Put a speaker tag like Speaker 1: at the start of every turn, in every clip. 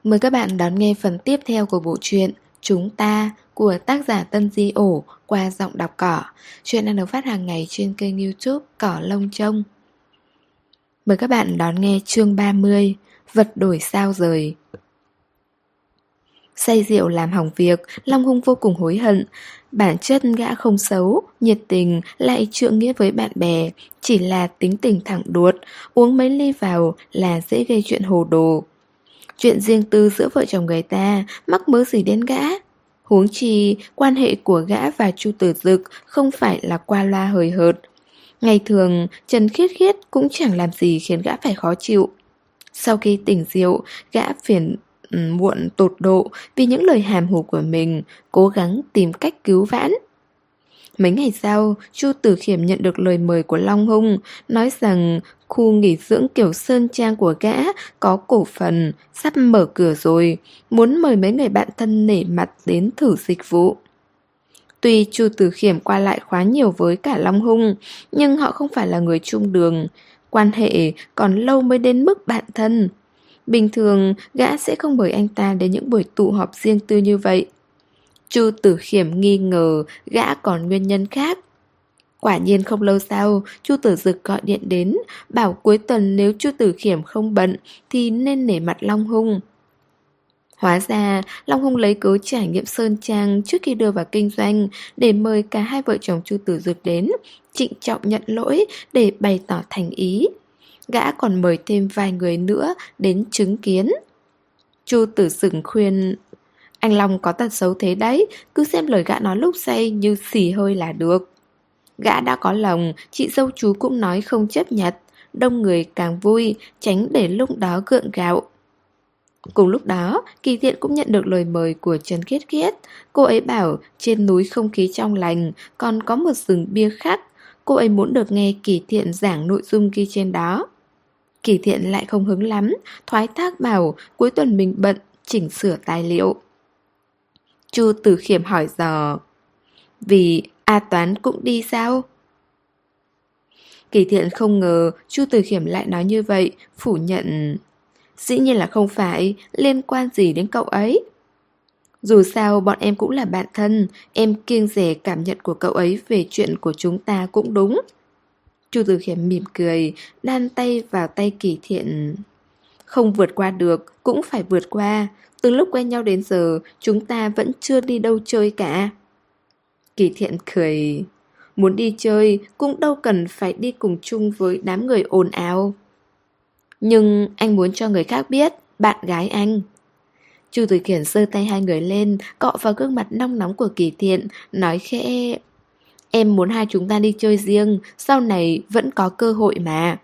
Speaker 1: Mời các bạn đón nghe phần tiếp theo của bộ truyện Chúng ta của tác giả Tân Di Ổ qua giọng đọc Cỏ. Chuyện đang được phát hàng ngày trên kênh YouTube Cỏ Lông Trông. Mời các bạn đón nghe chương 30 Vật đổi sao rời. Say rượu làm hỏng việc, Long Hung vô cùng hối hận. Bản chất gã không xấu, nhiệt tình, lại trượng nghĩa với bạn bè. Chỉ là tính tình thẳng đuột, uống mấy ly vào là dễ gây chuyện hồ đồ. Chuyện riêng tư giữa vợ chồng người ta mắc mớ gì đến gã. Huống chi quan hệ của gã và Chu Tử Dực không phải là qua loa hời hợt. Ngày thường Trần Khiết Khiết cũng chẳng làm gì khiến gã phải khó chịu. Sau khi tỉnh rượu, gã phiền muộn tột độ vì những lời hàm hồ của mình, cố gắng tìm cách cứu vãn. Mấy ngày sau, Chu Tử Khiêm nhận được lời mời của Long Hung, nói rằng khu nghỉ dưỡng kiểu sơn trang của gã có cổ phần, sắp mở cửa rồi, muốn mời mấy người bạn thân nể mặt đến thử dịch vụ. Tuy Chu Tử Khiêm qua lại khá nhiều với cả Long Hung, nhưng họ không phải là người chung đường, quan hệ còn lâu mới đến mức bạn thân. Bình thường, gã sẽ không mời anh ta đến những buổi tụ họp riêng tư như vậy. Chu Tử Khiêm nghi ngờ gã còn nguyên nhân khác. Quả nhiên không lâu sau, Chu Tử Dực gọi điện đến, bảo cuối tuần nếu Chu Tử Khiêm không bận thì nên nể mặt Long Hung. Hóa ra, Long Hung lấy cớ trải nghiệm sơn trang trước khi đưa vào kinh doanh để mời cả hai vợ chồng Chu Tử Dực đến, trịnh trọng nhận lỗi để bày tỏ thành ý. Gã còn mời thêm vài người nữa đến chứng kiến. Chu Tử Dực khuyên: anh Long có tật xấu thế đấy, cứ xem lời gã nói lúc say như xì hơi là được. Gã đã có lòng, chị dâu chú cũng nói không chấp nhận, đông người càng vui, tránh để lúc đó gượng gạo. Cùng lúc đó, Kỳ Thiện cũng nhận được lời mời của Trần Khiết Khiết. Cô ấy bảo trên núi không khí trong lành, còn có một rừng bia khác. Cô ấy muốn được nghe Kỳ Thiện giảng nội dung ghi trên đó. Kỳ Thiện lại không hứng lắm, thoái thác bảo cuối tuần mình bận, chỉnh sửa tài liệu. Chu Tử Khiêm hỏi dò: vì A Toán cũng đi sao? Kỳ Thiện không ngờ Chu Tử Khiêm lại nói như vậy, phủ nhận: dĩ nhiên là không phải, liên quan gì đến cậu ấy. Dù sao bọn em cũng là bạn thân, em kiêng dè cảm nhận của cậu ấy về chuyện của chúng ta cũng đúng. Chu Tử Khiêm mỉm cười, đan tay vào tay Kỳ Thiện. Không vượt qua được, cũng phải vượt qua. Từ lúc quen nhau đến giờ, chúng ta vẫn chưa đi đâu chơi cả. Kỳ Thiện cười: muốn đi chơi cũng đâu cần phải đi cùng chung với đám người ồn ào. Nhưng anh muốn cho người khác biết bạn gái anh. Chu Tử Khiêm giơ tay hai người lên, cọ vào gương mặt nóng nóng của Kỳ Thiện, nói khẽ: em muốn hai chúng ta đi chơi riêng, sau này vẫn có cơ hội mà.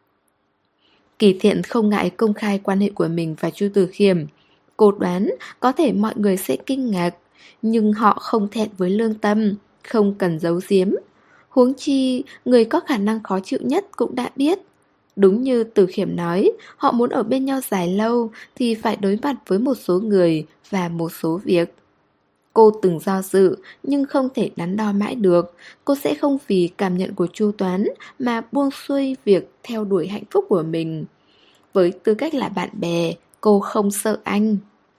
Speaker 1: Kỳ Thiện không ngại công khai quan hệ của mình và Chu Tử Khiêm. Cô đoán có thể mọi người sẽ kinh ngạc, nhưng họ không thẹn với lương tâm, không cần giấu giếm. Huống chi, người có khả năng khó chịu nhất cũng đã biết. Đúng như Tử Khiêm nói, họ muốn ở bên nhau dài lâu thì phải đối mặt với một số người và một số việc. Cô từng do dự nhưng không thể đắn đo mãi được. Cô sẽ không vì cảm nhận của Chu Toán mà buông xuôi việc theo đuổi hạnh phúc của mình. Với tư cách là bạn bè, cô không sợ anh.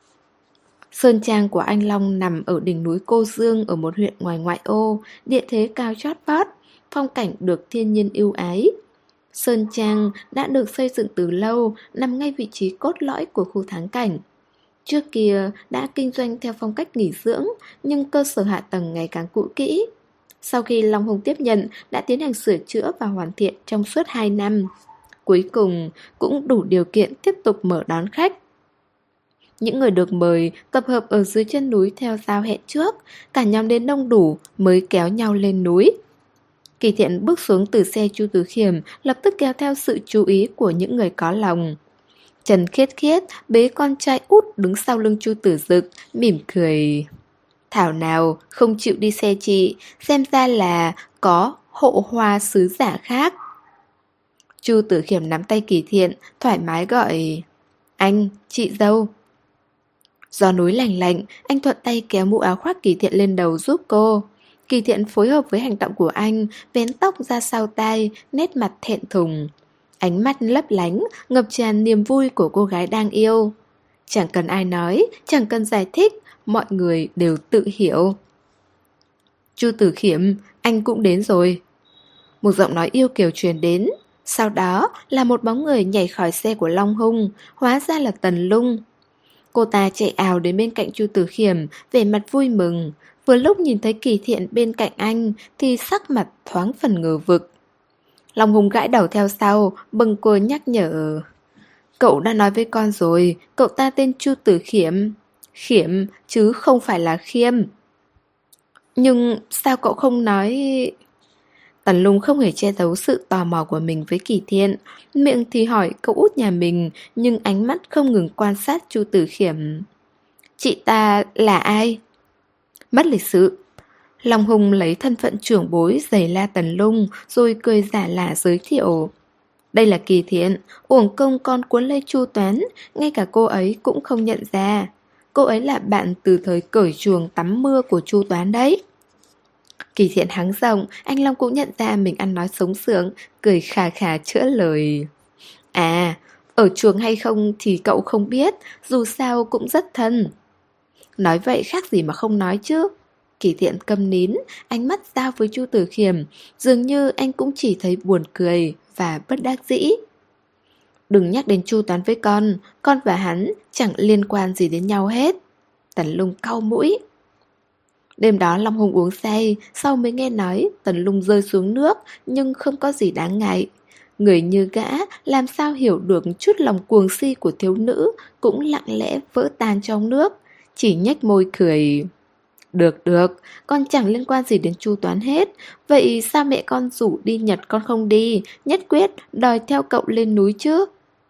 Speaker 1: Sơn trang của anh Long nằm ở đỉnh núi Cô Dương ở một huyện ngoài ngoại ô, địa thế cao chót vót, phong cảnh được thiên nhiên ưu ái. Sơn trang đã được xây dựng từ lâu, nằm ngay vị trí cốt lõi của khu thắng cảnh. Trước kia đã kinh doanh theo phong cách nghỉ dưỡng, nhưng cơ sở hạ tầng ngày càng cũ kỹ. Sau khi Long Hung tiếp nhận, đã tiến hành sửa chữa và hoàn thiện trong suốt 2 năm. Cuối cùng cũng đủ điều kiện tiếp tục mở đón khách. Những người được mời tập hợp ở dưới chân núi theo giao hẹn trước, cả nhóm đến đông đủ mới kéo nhau lên núi. Kỳ Thiện bước xuống từ xe Chu Tử Khiêm, lập tức kéo theo sự chú ý của những người có lòng. Trần Khiết Khiết bế con trai út đứng sau lưng Chu Tử Dực, mỉm cười. Thảo nào không chịu đi xe chị, xem ra là có hộ hoa sứ giả khác. Chu Tử Khiêm nắm tay Kỳ Thiện, thoải mái gọi: anh, chị dâu. Gió núi lành lạnh, anh thuận tay kéo mũ áo khoác Kỳ Thiện lên đầu giúp cô. Kỳ Thiện phối hợp với hành động của anh, vén tóc ra sau tai, nét mặt thẹn thùng. Ánh mắt lấp lánh, ngập tràn niềm vui của cô gái đang yêu. Chẳng cần ai nói, chẳng cần giải thích, mọi người đều tự hiểu. Chu Tử Khiêm, anh cũng đến rồi. Một giọng nói yêu kiều truyền đến. Sau đó là một bóng người nhảy khỏi xe của Long Hung, hóa ra là Tần Lung. Cô ta chạy ào đến bên cạnh Chu Tử Khiêm, vẻ mặt vui mừng. Vừa lúc nhìn thấy Kỳ Thiện bên cạnh anh thì sắc mặt thoáng phần ngờ vực. Long Hung gãi đầu theo sau, bâng quơ nhắc nhở. Cậu đã nói với con rồi, cậu ta tên Chu Tử Khiêm. Khiêm chứ không phải là Khiêm. Nhưng sao cậu không nói... Tần Lung không hề che giấu sự tò mò của mình với Kỳ Thiện, miệng thì hỏi cậu út nhà mình, nhưng ánh mắt không ngừng quan sát Chu Tử Khiêm. Chị ta là ai? Mất lịch sự. Long Hung lấy thân phận trưởng bối giày la Tần Lung, rồi cười giả lả giới thiệu. Đây là Kỳ Thiện, uổng công con cuốn lấy Chu Toán, ngay cả cô ấy cũng không nhận ra. Cô ấy là bạn từ thời cởi chuồng tắm mưa của Chu Toán đấy. Kỳ Thiện hắng giọng, anh Long cũng nhận ra mình ăn nói sống sướng, cười khà khà chữa lời. À, ở chuồng hay không thì cậu không biết, dù sao cũng rất thân. Nói vậy khác gì mà không nói chứ. Kỳ Thiện câm nín, ánh mắt giao với Chu Tử Khiêm, dường như anh cũng chỉ thấy buồn cười và bất đắc dĩ. Đừng nhắc đến Chu Toán với con và hắn chẳng liên quan gì đến nhau hết. Tần Lung cau mũi. Đêm đó Long Hung uống say, sau mới nghe nói Tần Lung rơi xuống nước, nhưng không có gì đáng ngại. Người như gã làm sao hiểu được chút lòng cuồng si của thiếu nữ cũng lặng lẽ vỡ tan trong nước, chỉ nhếch môi cười. Được, con chẳng liên quan gì đến Chu Toán hết. Vậy sao mẹ con rủ đi Nhật con không đi, nhất quyết đòi theo cậu lên núi chứ?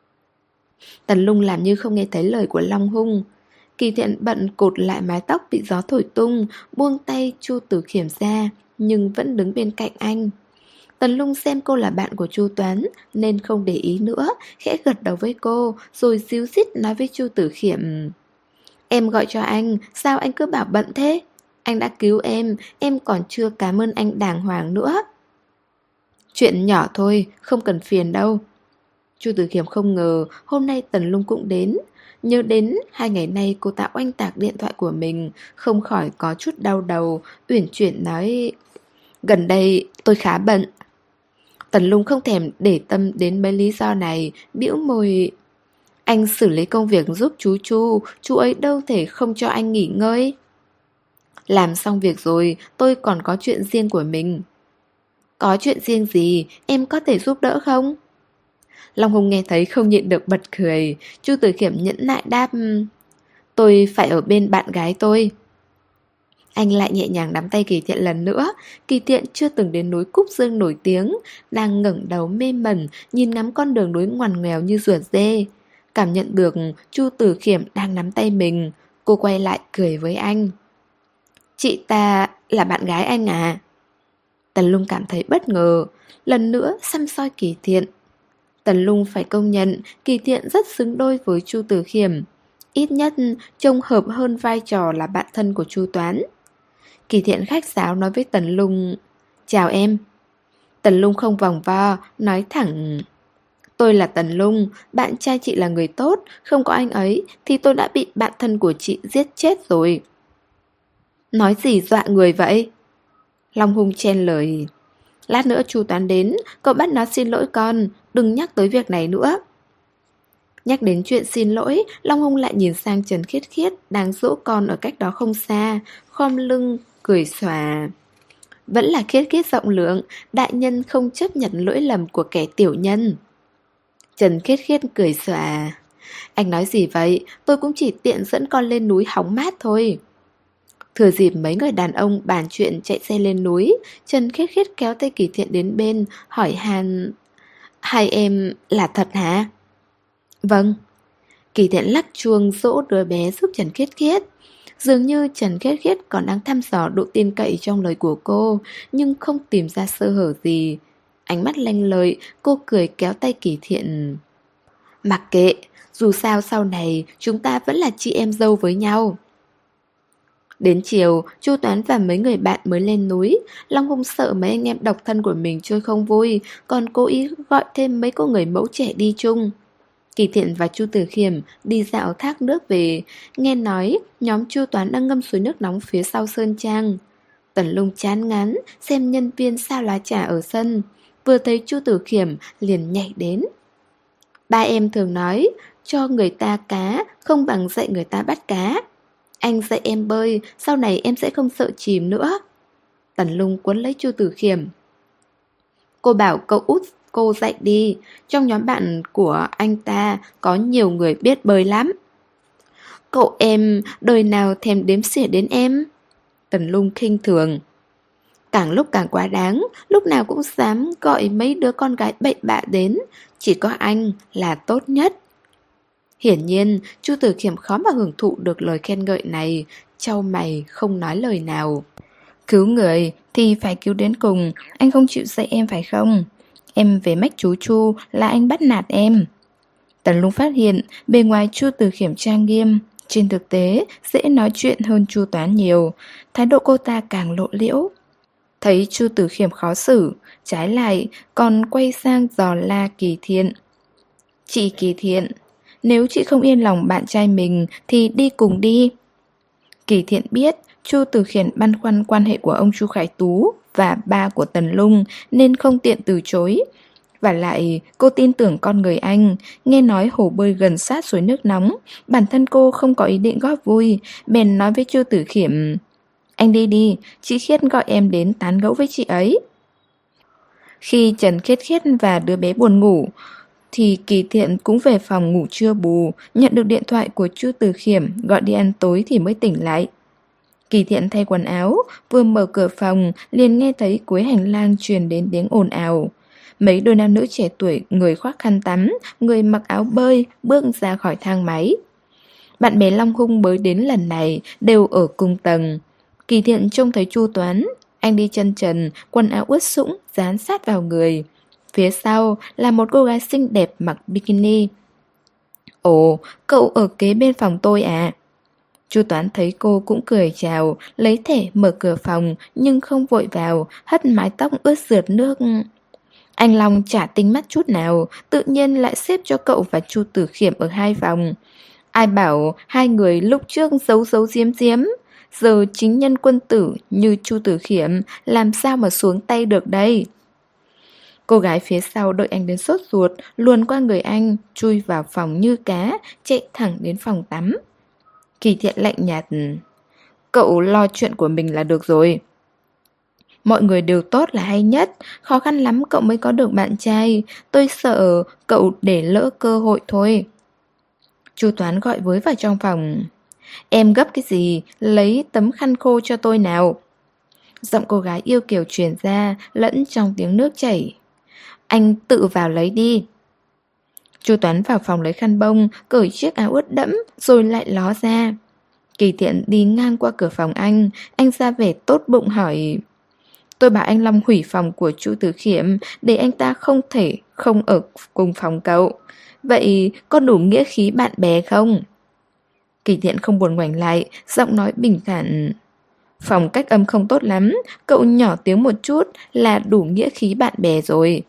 Speaker 1: Tần Lung làm như không nghe thấy lời của Long Hung. Kỳ Thiện bận cột lại mái tóc bị gió thổi tung, buông tay Chu Tử Khiêm ra, nhưng vẫn đứng bên cạnh anh. Tần Lung xem cô là bạn của Chu Toán nên không để ý nữa, khẽ gật đầu với cô, rồi díu dít nói với Chu Tử Khiêm. Em gọi cho anh, sao anh cứ bảo bận thế? Anh đã cứu em còn chưa cảm ơn anh đàng hoàng nữa. Chuyện nhỏ thôi, không cần phiền đâu. Chu Tử Khiêm không ngờ hôm nay Tần Lung cũng đến. Nhớ đến 2 ngày nay cô ta oanh tạc điện thoại của mình, không khỏi có chút đau đầu, uyển chuyển nói. Gần đây tôi khá bận. Tần Lung không thèm để tâm đến mấy lý do này, bĩu môi. Anh xử lý công việc giúp chú ấy đâu thể không cho anh nghỉ ngơi. Làm xong việc rồi, tôi còn có chuyện riêng của mình. Có chuyện riêng gì, em có thể giúp đỡ không? Long Hùng nghe thấy không nhịn được bật cười. Chu Tử Khiêm nhẫn nại đáp. Tôi phải ở bên bạn gái tôi. Anh lại nhẹ nhàng nắm tay Kỳ Thiện lần nữa. Kỳ Thiện chưa từng đến núi Cúc Dương nổi tiếng, đang ngẩng đầu mê mẩn, nhìn ngắm con đường núi ngoằn ngoèo như ruột dê. Cảm nhận được Chu Tử Khiêm đang nắm tay mình, cô quay lại cười với anh. Chị ta là bạn gái anh à? Tần Lung cảm thấy bất ngờ, lần nữa săm soi Kỳ Thiện. Tần Lung phải công nhận Kỳ Thiện rất xứng đôi với Chu Tử Khiêm. Ít nhất trông hợp hơn vai trò là bạn thân của Chu Toán. Kỳ Thiện khách sáo nói với Tần Lung. Chào em. Tần Lung không vòng vo, nói thẳng. Tôi là Tần Lung, bạn trai chị là người tốt, không có anh ấy thì tôi đã bị bạn thân của chị giết chết rồi. Nói gì dọa người vậy? Long Hung chen lời. Lát nữa Chu Toán đến, cậu bắt nó xin lỗi con, đừng nhắc tới việc này nữa. Nhắc đến chuyện xin lỗi, Long Hung lại nhìn sang Trần Khiết Khiết đang dỗ con ở cách đó không xa, khom lưng, cười xòa. Vẫn là Khiết Khiết rộng lượng, đại nhân không chấp nhận lỗi lầm của kẻ tiểu nhân. Trần Khiết Khiết cười xòa. Anh nói gì vậy, tôi cũng chỉ tiện dẫn con lên núi hóng mát thôi. Thừa dịp mấy người đàn ông bàn chuyện chạy xe lên núi, Trần Khiết Khiết kéo tay Kỳ Thiện đến bên, hỏi han. Hai em là thật hả? Vâng. Kỳ Thiện lắc chuông dỗ đứa bé giúp Trần Khiết Khiết. Dường như Trần Khiết Khiết còn đang thăm dò độ tin cậy trong lời của cô, nhưng không tìm ra sơ hở gì. Ánh mắt lanh lợi, cô cười kéo tay Kỳ Thiện. Mặc kệ, dù sao sau này chúng ta vẫn là chị em dâu với nhau. Đến chiều, Chu Toán và mấy người bạn mới lên núi. Long Hung sợ mấy anh em độc thân của mình chơi không vui, còn cố ý gọi thêm mấy cô người mẫu trẻ đi chung. Kỳ Thiện và Chu Tử Khiêm đi dạo thác nước về, nghe nói nhóm Chu Toán đang ngâm suối nước nóng phía sau sơn trang. Tần Lung chán ngán xem nhân viên sao lá trà ở sân, vừa thấy Chu Tử Khiêm liền nhảy đến. Ba em thường nói, cho người ta cá không bằng dạy người ta bắt cá. Anh dạy em bơi, sau này em sẽ không sợ chìm nữa. Tần Lung quấn lấy Chu Tử Khiêm. Cô bảo cậu út cô dạy đi, trong nhóm bạn của anh ta có nhiều người biết bơi lắm. Cậu em đời nào thèm đếm xỉa đến em? Tần Lung khinh thường. Càng lúc càng quá đáng, lúc nào cũng dám gọi mấy đứa con gái bậy bạ đến, chỉ có anh là tốt nhất. Hiển nhiên, Chu Tử Khiêm khó mà hưởng thụ được lời khen ngợi này, chau mày không nói lời nào. Cứu người thì phải cứu đến cùng, anh không chịu dạy em phải không? Em về mách chú Chu là anh bắt nạt em. Tần Lung phát hiện bề ngoài Chu Tử Khiêm trang nghiêm, trên thực tế dễ nói chuyện hơn Chu Toán nhiều, thái độ cô ta càng lộ liễu. Thấy Chu Tử Khiêm khó xử, trái lại còn quay sang dò la Kỳ Thiện. Chị Kỳ Thiện, nếu chị không yên lòng bạn trai mình thì đi cùng đi. Kỳ Thiện biết Chu Tử Khiêm băn khoăn quan hệ của ông Chu Khải Tú và ba của Tần Lung nên không tiện từ chối. Và lại cô tin tưởng con người anh, nghe nói hồ bơi gần sát suối nước nóng, bản thân cô không có ý định góp vui, bèn nói với Chu Tử Khiêm: anh đi đi, chị Khiết gọi em đến tán gẫu với chị ấy. Khi Trần Khiết Khiết và đứa bé buồn ngủ thì Kỳ Thiện cũng về phòng ngủ trưa bù, nhận được điện thoại của Chu Tử Khiêm gọi đi ăn tối thì mới tỉnh lại. Kỳ Thiện thay quần áo, vừa mở cửa phòng liền nghe thấy cuối hành lang truyền đến tiếng ồn ào. Mấy đôi nam nữ trẻ tuổi, người khoác khăn tắm, người mặc áo bơi bước ra khỏi thang máy. Bạn bè Long Hung mới đến lần này đều ở cùng tầng. Kỳ Thiện trông thấy Chu Toán, anh đi chân trần, quần áo ướt sũng dán sát vào người. Phía sau là một cô gái xinh đẹp mặc bikini. Ồ, cậu ở kế bên phòng tôi à? Chu Toán thấy cô cũng cười chào, lấy thẻ mở cửa phòng nhưng không vội vào, hất mái tóc ướt rượt nước. Anh Long chả tính mắt chút nào, tự nhiên lại xếp cho cậu và Chu Tử Khiêm ở hai phòng. Ai bảo hai người lúc trước giấu giấu giếm giếm, giờ chính nhân quân tử như Chu Tử Khiêm làm sao mà xuống tay được đây. Cô gái phía sau đợi anh đến sốt ruột, luồn qua người anh, chui vào phòng như cá, chạy thẳng đến phòng tắm. Kỳ Thiện lạnh nhạt: cậu lo chuyện của mình là được rồi. Mọi người đều tốt là hay nhất, khó khăn lắm cậu mới có được bạn trai, tôi sợ cậu để lỡ cơ hội thôi. Chu Toán gọi với vào trong phòng: em gấp cái gì, lấy tấm khăn khô cho tôi nào. Giọng cô gái yêu kiều truyền ra, lẫn trong tiếng nước chảy. Anh tự vào lấy đi. Chu Toán vào phòng lấy khăn bông, cởi chiếc áo ướt đẫm, rồi lại ló ra. Kỳ Thiện đi ngang qua cửa phòng anh ra vẻ tốt bụng hỏi: tôi bảo anh Long hủy phòng của Chu Tử Khiêm để anh ta không thể không ở cùng phòng cậu. Vậy có đủ nghĩa khí bạn bè không? Kỳ Thiện không buồn ngoảnh lại, giọng nói bình thản: phòng cách âm không tốt lắm, cậu nhỏ tiếng một chút là đủ nghĩa khí bạn bè rồi.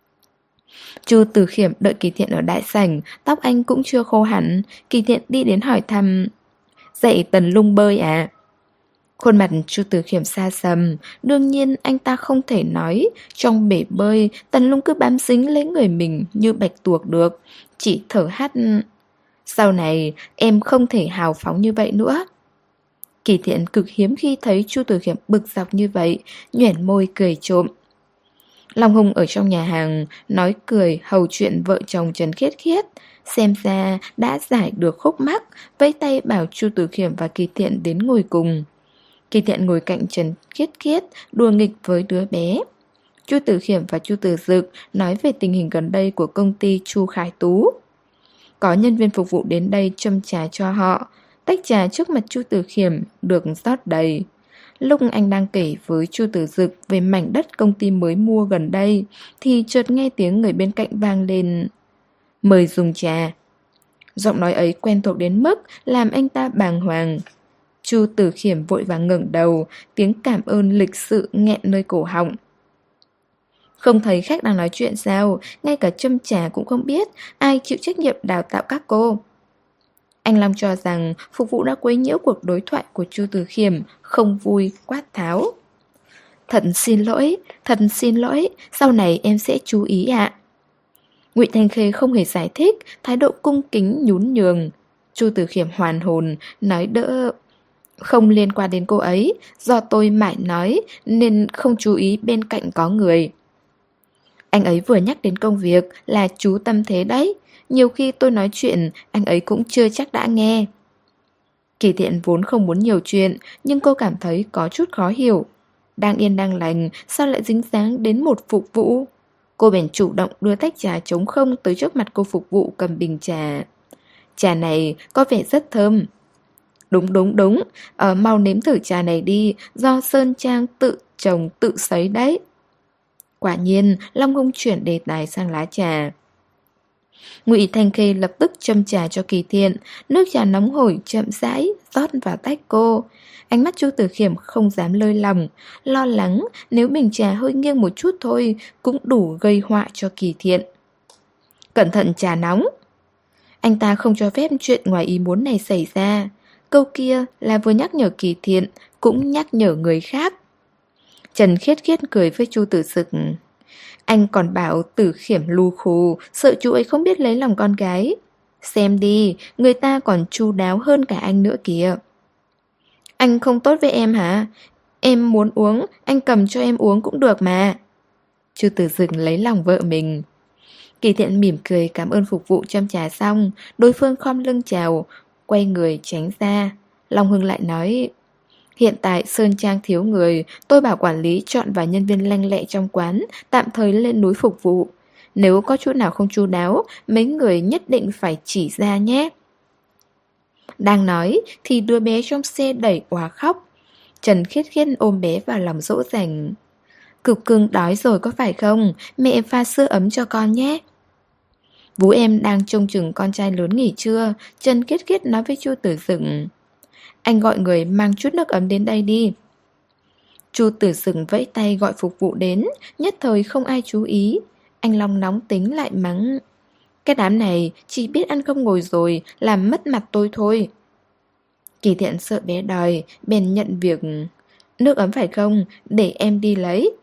Speaker 1: Chu Tử Khiêm đợi Kỳ Thiện ở đại sảnh, tóc anh cũng chưa khô hẳn. Kỳ Thiện đi đến hỏi thăm: dạy Tần Lung bơi à? Khuôn mặt Chu Tử Khiêm xa sầm, đương nhiên anh ta không thể nói trong bể bơi Tần Lung cứ bám dính lấy người mình như bạch tuộc được, chỉ thở hắt: sau này em không thể hào phóng như vậy nữa. Kỳ Thiện cực hiếm khi thấy Chu Tử Khiêm bực dọc như vậy, nhoẻn môi cười trộm. Long Hùng ở trong nhà hàng nói cười hầu chuyện vợ chồng Trần Khiết Khiết, xem ra đã giải được khúc mắc, vẫy tay bảo Chu Tử Khiêm và Kỳ Thiện đến ngồi cùng. Kỳ Thiện ngồi cạnh Trần Khiết Khiết, đùa nghịch với đứa bé. Chu Tử Khiêm và Chu Tử Dực nói về tình hình gần đây của công ty Chu Khải Tú. Có nhân viên phục vụ đến đây châm trà cho họ. Tách trà trước mặt Chu Tử Khiêm được rót đầy. Lúc anh đang kể với Chu Tử Dực về mảnh đất công ty mới mua gần đây thì chợt nghe tiếng người bên cạnh vang lên: mời dùng trà. Giọng nói ấy quen thuộc đến mức làm anh ta bàng hoàng. Chu Tử Khiêm vội vàng ngẩng đầu, tiếng cảm ơn lịch sự nghẹn nơi cổ họng. Không thấy khách đang nói chuyện sao? Ngay cả châm trà cũng không biết. Ai chịu trách nhiệm đào tạo các cô? Anh Long cho rằng phục vụ đã quấy nhiễu cuộc đối thoại của Chu Từ Khiêm, không vui, quát tháo. Thật xin lỗi, sau này em sẽ chú ý ạ. Ngụy Thanh Khê không hề giải thích, thái độ cung kính nhún nhường. Chu Từ Khiêm hoàn hồn, nói đỡ. Không liên quan đến cô ấy, do tôi mải nói nên không chú ý bên cạnh có người. Anh ấy vừa nhắc đến công việc là chú tâm thế đấy. Nhiều khi tôi nói chuyện, anh ấy cũng chưa chắc đã nghe. Kỳ Thiện vốn không muốn nhiều chuyện, nhưng cô cảm thấy có chút khó hiểu. Đang yên đang lành, sao lại dính dáng đến một phục vụ? Cô bèn chủ động đưa tách trà trống không tới trước mặt cô phục vụ cầm bình trà. Trà này có vẻ rất thơm. Đúng, mau nếm thử trà này đi, do Sơn Trang tự trồng tự sấy đấy. Quả nhiên, Long Hung chuyển đề tài sang lá trà. Ngụy Thanh Khê lập tức châm trà cho Kỳ Thiện, nước trà nóng hổi chậm rãi rót vào tách cô. Ánh mắt Chu Tử Khiêm không dám lơi lòng, lo lắng nếu bình trà hơi nghiêng một chút thôi cũng đủ gây họa cho Kỳ Thiện. Cẩn thận trà nóng. Anh ta không cho phép chuyện ngoài ý muốn này xảy ra. Câu kia là vừa nhắc nhở Kỳ Thiện, cũng nhắc nhở người khác. Trần Khiết Khiết cười với Chu Tử Sực. Anh còn bảo Tử Khiêm lù khù, sợ chú ấy không biết lấy lòng con gái. Xem đi, người ta còn chu đáo hơn cả anh nữa kìa. Anh không tốt với em hả? Em muốn uống, anh cầm cho em uống cũng được mà. Chu Tử Sực lấy lòng vợ mình. Kỳ Thiện mỉm cười cảm ơn phục vụ châm trà xong, đối phương khom lưng chào, quay người tránh ra. Long Hưng lại nói, hiện tại Sơn Trang thiếu người, tôi bảo quản lý chọn vài nhân viên lanh lẹ trong quán, tạm thời lên núi phục vụ. Nếu có chỗ nào không chu đáo, mấy người nhất định phải chỉ ra nhé. Đang nói thì đứa bé trong xe đẩy òa khóc. Trần Khiết Khiết ôm bé vào lòng dỗ dành. Cực cưng đói rồi có phải không? Mẹ pha sữa ấm cho con nhé. Vú em đang trông chừng con trai lớn nghỉ trưa. Trần Khiết Khiết nói với Chu Tử Sực, anh gọi người mang chút nước ấm đến đây đi. Chu Tử Sực vẫy tay gọi phục vụ đến, nhất thời không ai chú ý. Anh Long nóng tính lại mắng, cái đám này chỉ biết ăn không ngồi rồi, làm mất mặt tôi thôi. Kỳ Thiện sợ bé đòi, bèn nhận việc. Nước ấm phải không? Để em đi lấy.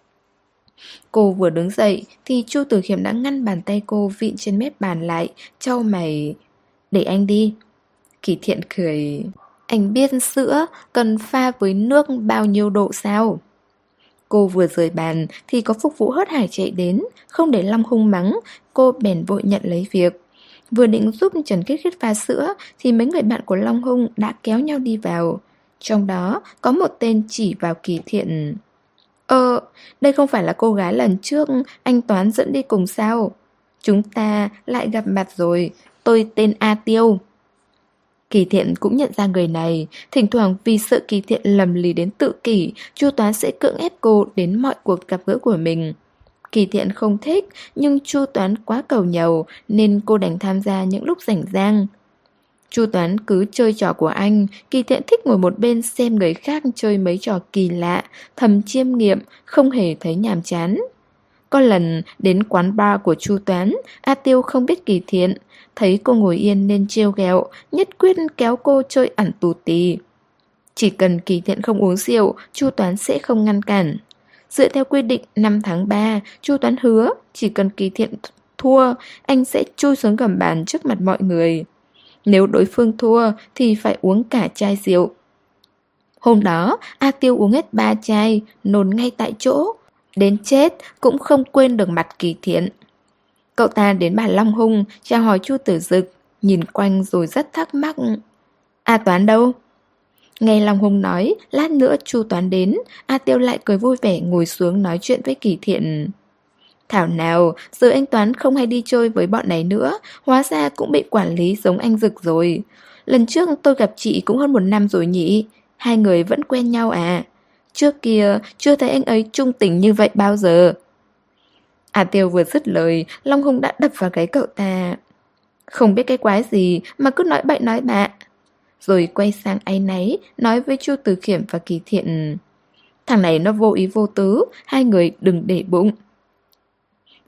Speaker 1: Cô vừa đứng dậy thì Chu Tử Khiêm đã ngăn bàn tay cô vịn trên mép bàn lại, chau mày. Để anh đi. Kỳ Thiện cười. Anh biết sữa cần pha với nước bao nhiêu độ sao? Cô vừa rời bàn thì có phục vụ hớt hải chạy đến, không để Long Hung mắng, cô bèn vội nhận lấy việc. Vừa định giúp Trần Khiết Khiết pha sữa thì mấy người bạn của Long Hung đã kéo nhau đi vào. Trong đó có một tên chỉ vào Kỳ Thiện. Đây không phải là cô gái lần trước anh Toán dẫn đi cùng sao? Chúng ta lại gặp mặt rồi, tôi tên A Tiêu. Kỳ Thiện cũng nhận ra người này. Thỉnh thoảng vì sợ Kỳ Thiện lầm lì đến tự kỷ, Chu Toán sẽ cưỡng ép cô đến mọi cuộc gặp gỡ của mình. Kỳ Thiện không thích, nhưng Chu Toán quá cầu nhàu nên cô đành tham gia những lúc rảnh rang. Chu Toán cứ chơi trò của anh, Kỳ Thiện thích ngồi một bên xem người khác chơi mấy trò kỳ lạ, thầm chiêm nghiệm, không hề thấy nhàm chán. Có lần đến quán bar của Chu Toán, A Tiêu không biết Kỳ Thiện, thấy cô ngồi yên nên trêu ghẹo, nhất quyết kéo cô chơi ẩn tù tì. Chỉ cần Kỳ Thiện không uống rượu, Chu Toán sẽ không ngăn cản. Dựa theo quy định 5 tháng 3, Chu Toán hứa chỉ cần Kỳ Thiện thua, anh sẽ chui xuống gầm bàn trước mặt mọi người. Nếu đối phương thua thì phải uống cả chai rượu. Hôm đó, A Tiêu uống hết 3 chai, nôn ngay tại chỗ. Đến chết cũng không quên được mặt Kỳ Thiện. Cậu ta đến bàn Long Hung, chào hỏi Chu Tử Dực, nhìn quanh rồi rất thắc mắc. A Toán đâu? Nghe Long Hung nói, lát nữa Chu Toán đến, A Tiêu lại cười vui vẻ ngồi xuống nói chuyện với Kỳ Thiện. Thảo nào, giờ anh Toán không hay đi chơi với bọn này nữa, hóa ra cũng bị quản lý giống anh Dực rồi. Lần trước tôi gặp chị cũng hơn 1 năm rồi nhỉ, hai người vẫn quen nhau à? Trước kia chưa thấy anh ấy trung tình như vậy bao giờ. A Tiêu vừa dứt lời, Long Hung đã đập vào gáy cậu ta. Không biết cái quái gì mà cứ nói bậy nói bạ. Rồi quay sang áy náy, nói với Chu Tử Khiêm và Kỳ Thiện. Thằng này nó vô ý vô tứ, hai người đừng để bụng.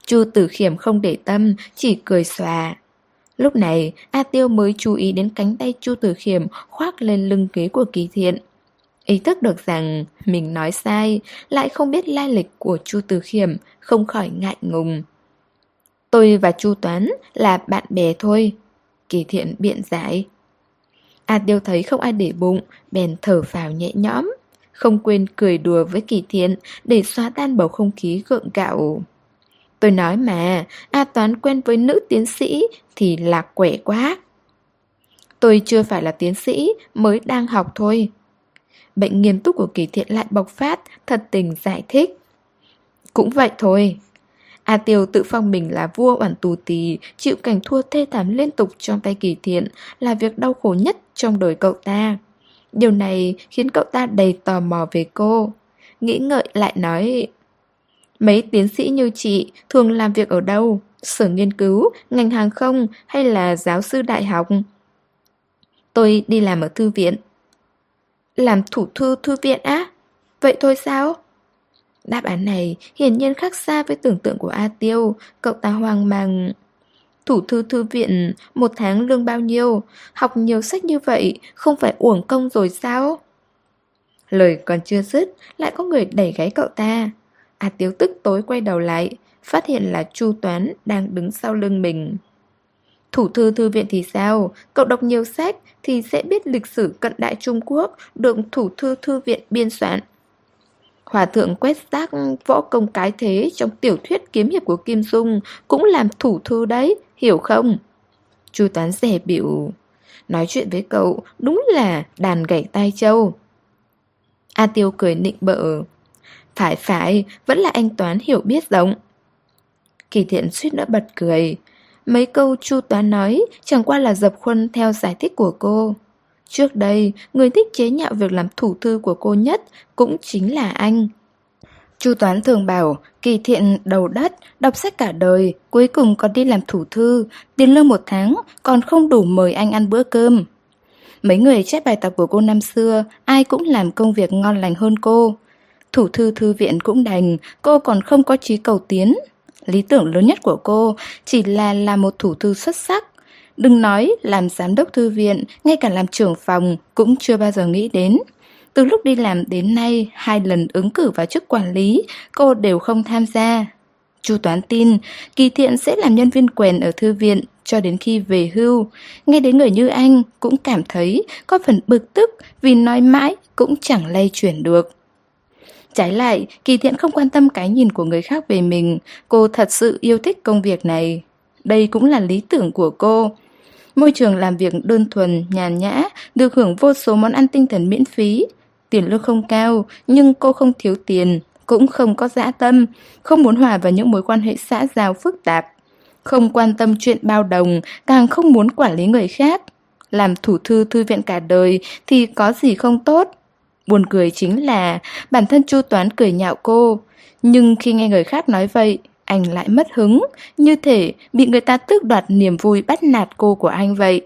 Speaker 1: Chu Tử Khiêm không để tâm, chỉ cười xòa. Lúc này, A Tiêu mới chú ý đến cánh tay Chu Tử Khiêm khoác lên lưng ghế của Kỳ Thiện. Ý thức được rằng mình nói sai, lại không biết lai lịch của Chu Tử Khiêm, không khỏi ngại ngùng. Tôi và Chu Toán là bạn bè thôi, Kỳ Thiện biện giải. A Tiêu thấy không ai để bụng, bèn thở phào nhẹ nhõm, không quên cười đùa với Kỳ Thiện để xóa tan bầu không khí gượng gạo. Tôi nói mà, A Toán quen với nữ tiến sĩ thì lạc quẻ quá. Tôi chưa phải là tiến sĩ, mới đang học thôi. Bệnh nghiêm túc của Kỳ Thiện lại bộc phát, thật tình giải thích. Cũng vậy thôi. A Tiêu tự phong mình là vua oản tù tì, chịu cảnh thua thê thảm liên tục trong tay Kỳ Thiện là việc đau khổ nhất trong đời cậu ta. Điều này khiến cậu ta đầy tò mò về cô. Nghĩ ngợi lại nói: mấy tiến sĩ như chị thường làm việc ở đâu? Sở nghiên cứu, ngành hàng không hay là giáo sư đại học? Tôi đi làm ở thư viện. Làm thủ thư thư viện á? Vậy thôi sao? Đáp án này hiển nhiên khác xa với tưởng tượng của A Tiêu. Cậu ta hoang mang. Thủ thư thư viện 1 tháng lương bao nhiêu? Học nhiều sách như vậy không phải uổng công rồi sao? Lời còn chưa dứt, lại có người đẩy gáy cậu ta. A Tiêu tức tối quay đầu lại, phát hiện là Chu Toán đang đứng sau lưng mình. Thủ thư thư viện thì sao? Cậu đọc nhiều sách thì sẽ biết lịch sử cận đại Trung Quốc được thủ thư thư viện biên soạn. Hòa thượng quét rác võ công cái thế trong tiểu thuyết kiếm hiệp của Kim Dung cũng làm thủ thư đấy, hiểu không? Chu Toán dè bỉu. Nói chuyện với cậu đúng là đàn gảy tai trâu. A Tiêu cười nịnh bợ. Phải, vẫn là anh Toán hiểu biết rộng. Kỳ Thiện suýt nữa bật cười. Mấy câu Chu Toán nói chẳng qua là dập khuôn theo giải thích của cô. Trước đây, người thích chế nhạo việc làm thủ thư của cô nhất cũng chính là anh. Chu Toán thường bảo Kỳ Thiện đầu đất, đọc sách cả đời, cuối cùng còn đi làm thủ thư, tiền lương 1 tháng còn không đủ mời anh ăn bữa cơm. Mấy người chép bài tập của cô năm xưa, ai cũng làm công việc ngon lành hơn cô. Thủ thư thư viện cũng đành, cô còn không có chí cầu tiến. Lý tưởng lớn nhất của cô chỉ là làm một thủ thư xuất sắc. Đừng nói làm giám đốc thư viện, ngay cả làm trưởng phòng cũng chưa bao giờ nghĩ đến. Từ lúc đi làm đến nay, 2 lần ứng cử vào chức quản lý, cô đều không tham gia. Chu Toán tin Kỳ Thiện sẽ làm nhân viên quèn ở thư viện cho đến khi về hưu. Nghe đến người như anh cũng cảm thấy có phần bực tức vì nói mãi cũng chẳng lay chuyển được. Trái lại, Kỳ Thiện không quan tâm cái nhìn của người khác về mình. Cô thật sự yêu thích công việc này. Đây cũng là lý tưởng của cô. Môi trường làm việc đơn thuần, nhàn nhã, được hưởng vô số món ăn tinh thần miễn phí. Tiền lương không cao, nhưng cô không thiếu tiền, cũng không có dã tâm, không muốn hòa vào những mối quan hệ xã giao phức tạp. Không quan tâm chuyện bao đồng, càng không muốn quản lý người khác. Làm thủ thư thư viện cả đời thì có gì không tốt. Buồn cười chính là bản thân Chu Toán cười nhạo cô. Nhưng khi nghe người khác nói vậy, anh lại mất hứng, như thể bị người ta tước đoạt niềm vui bắt nạt cô của anh vậy.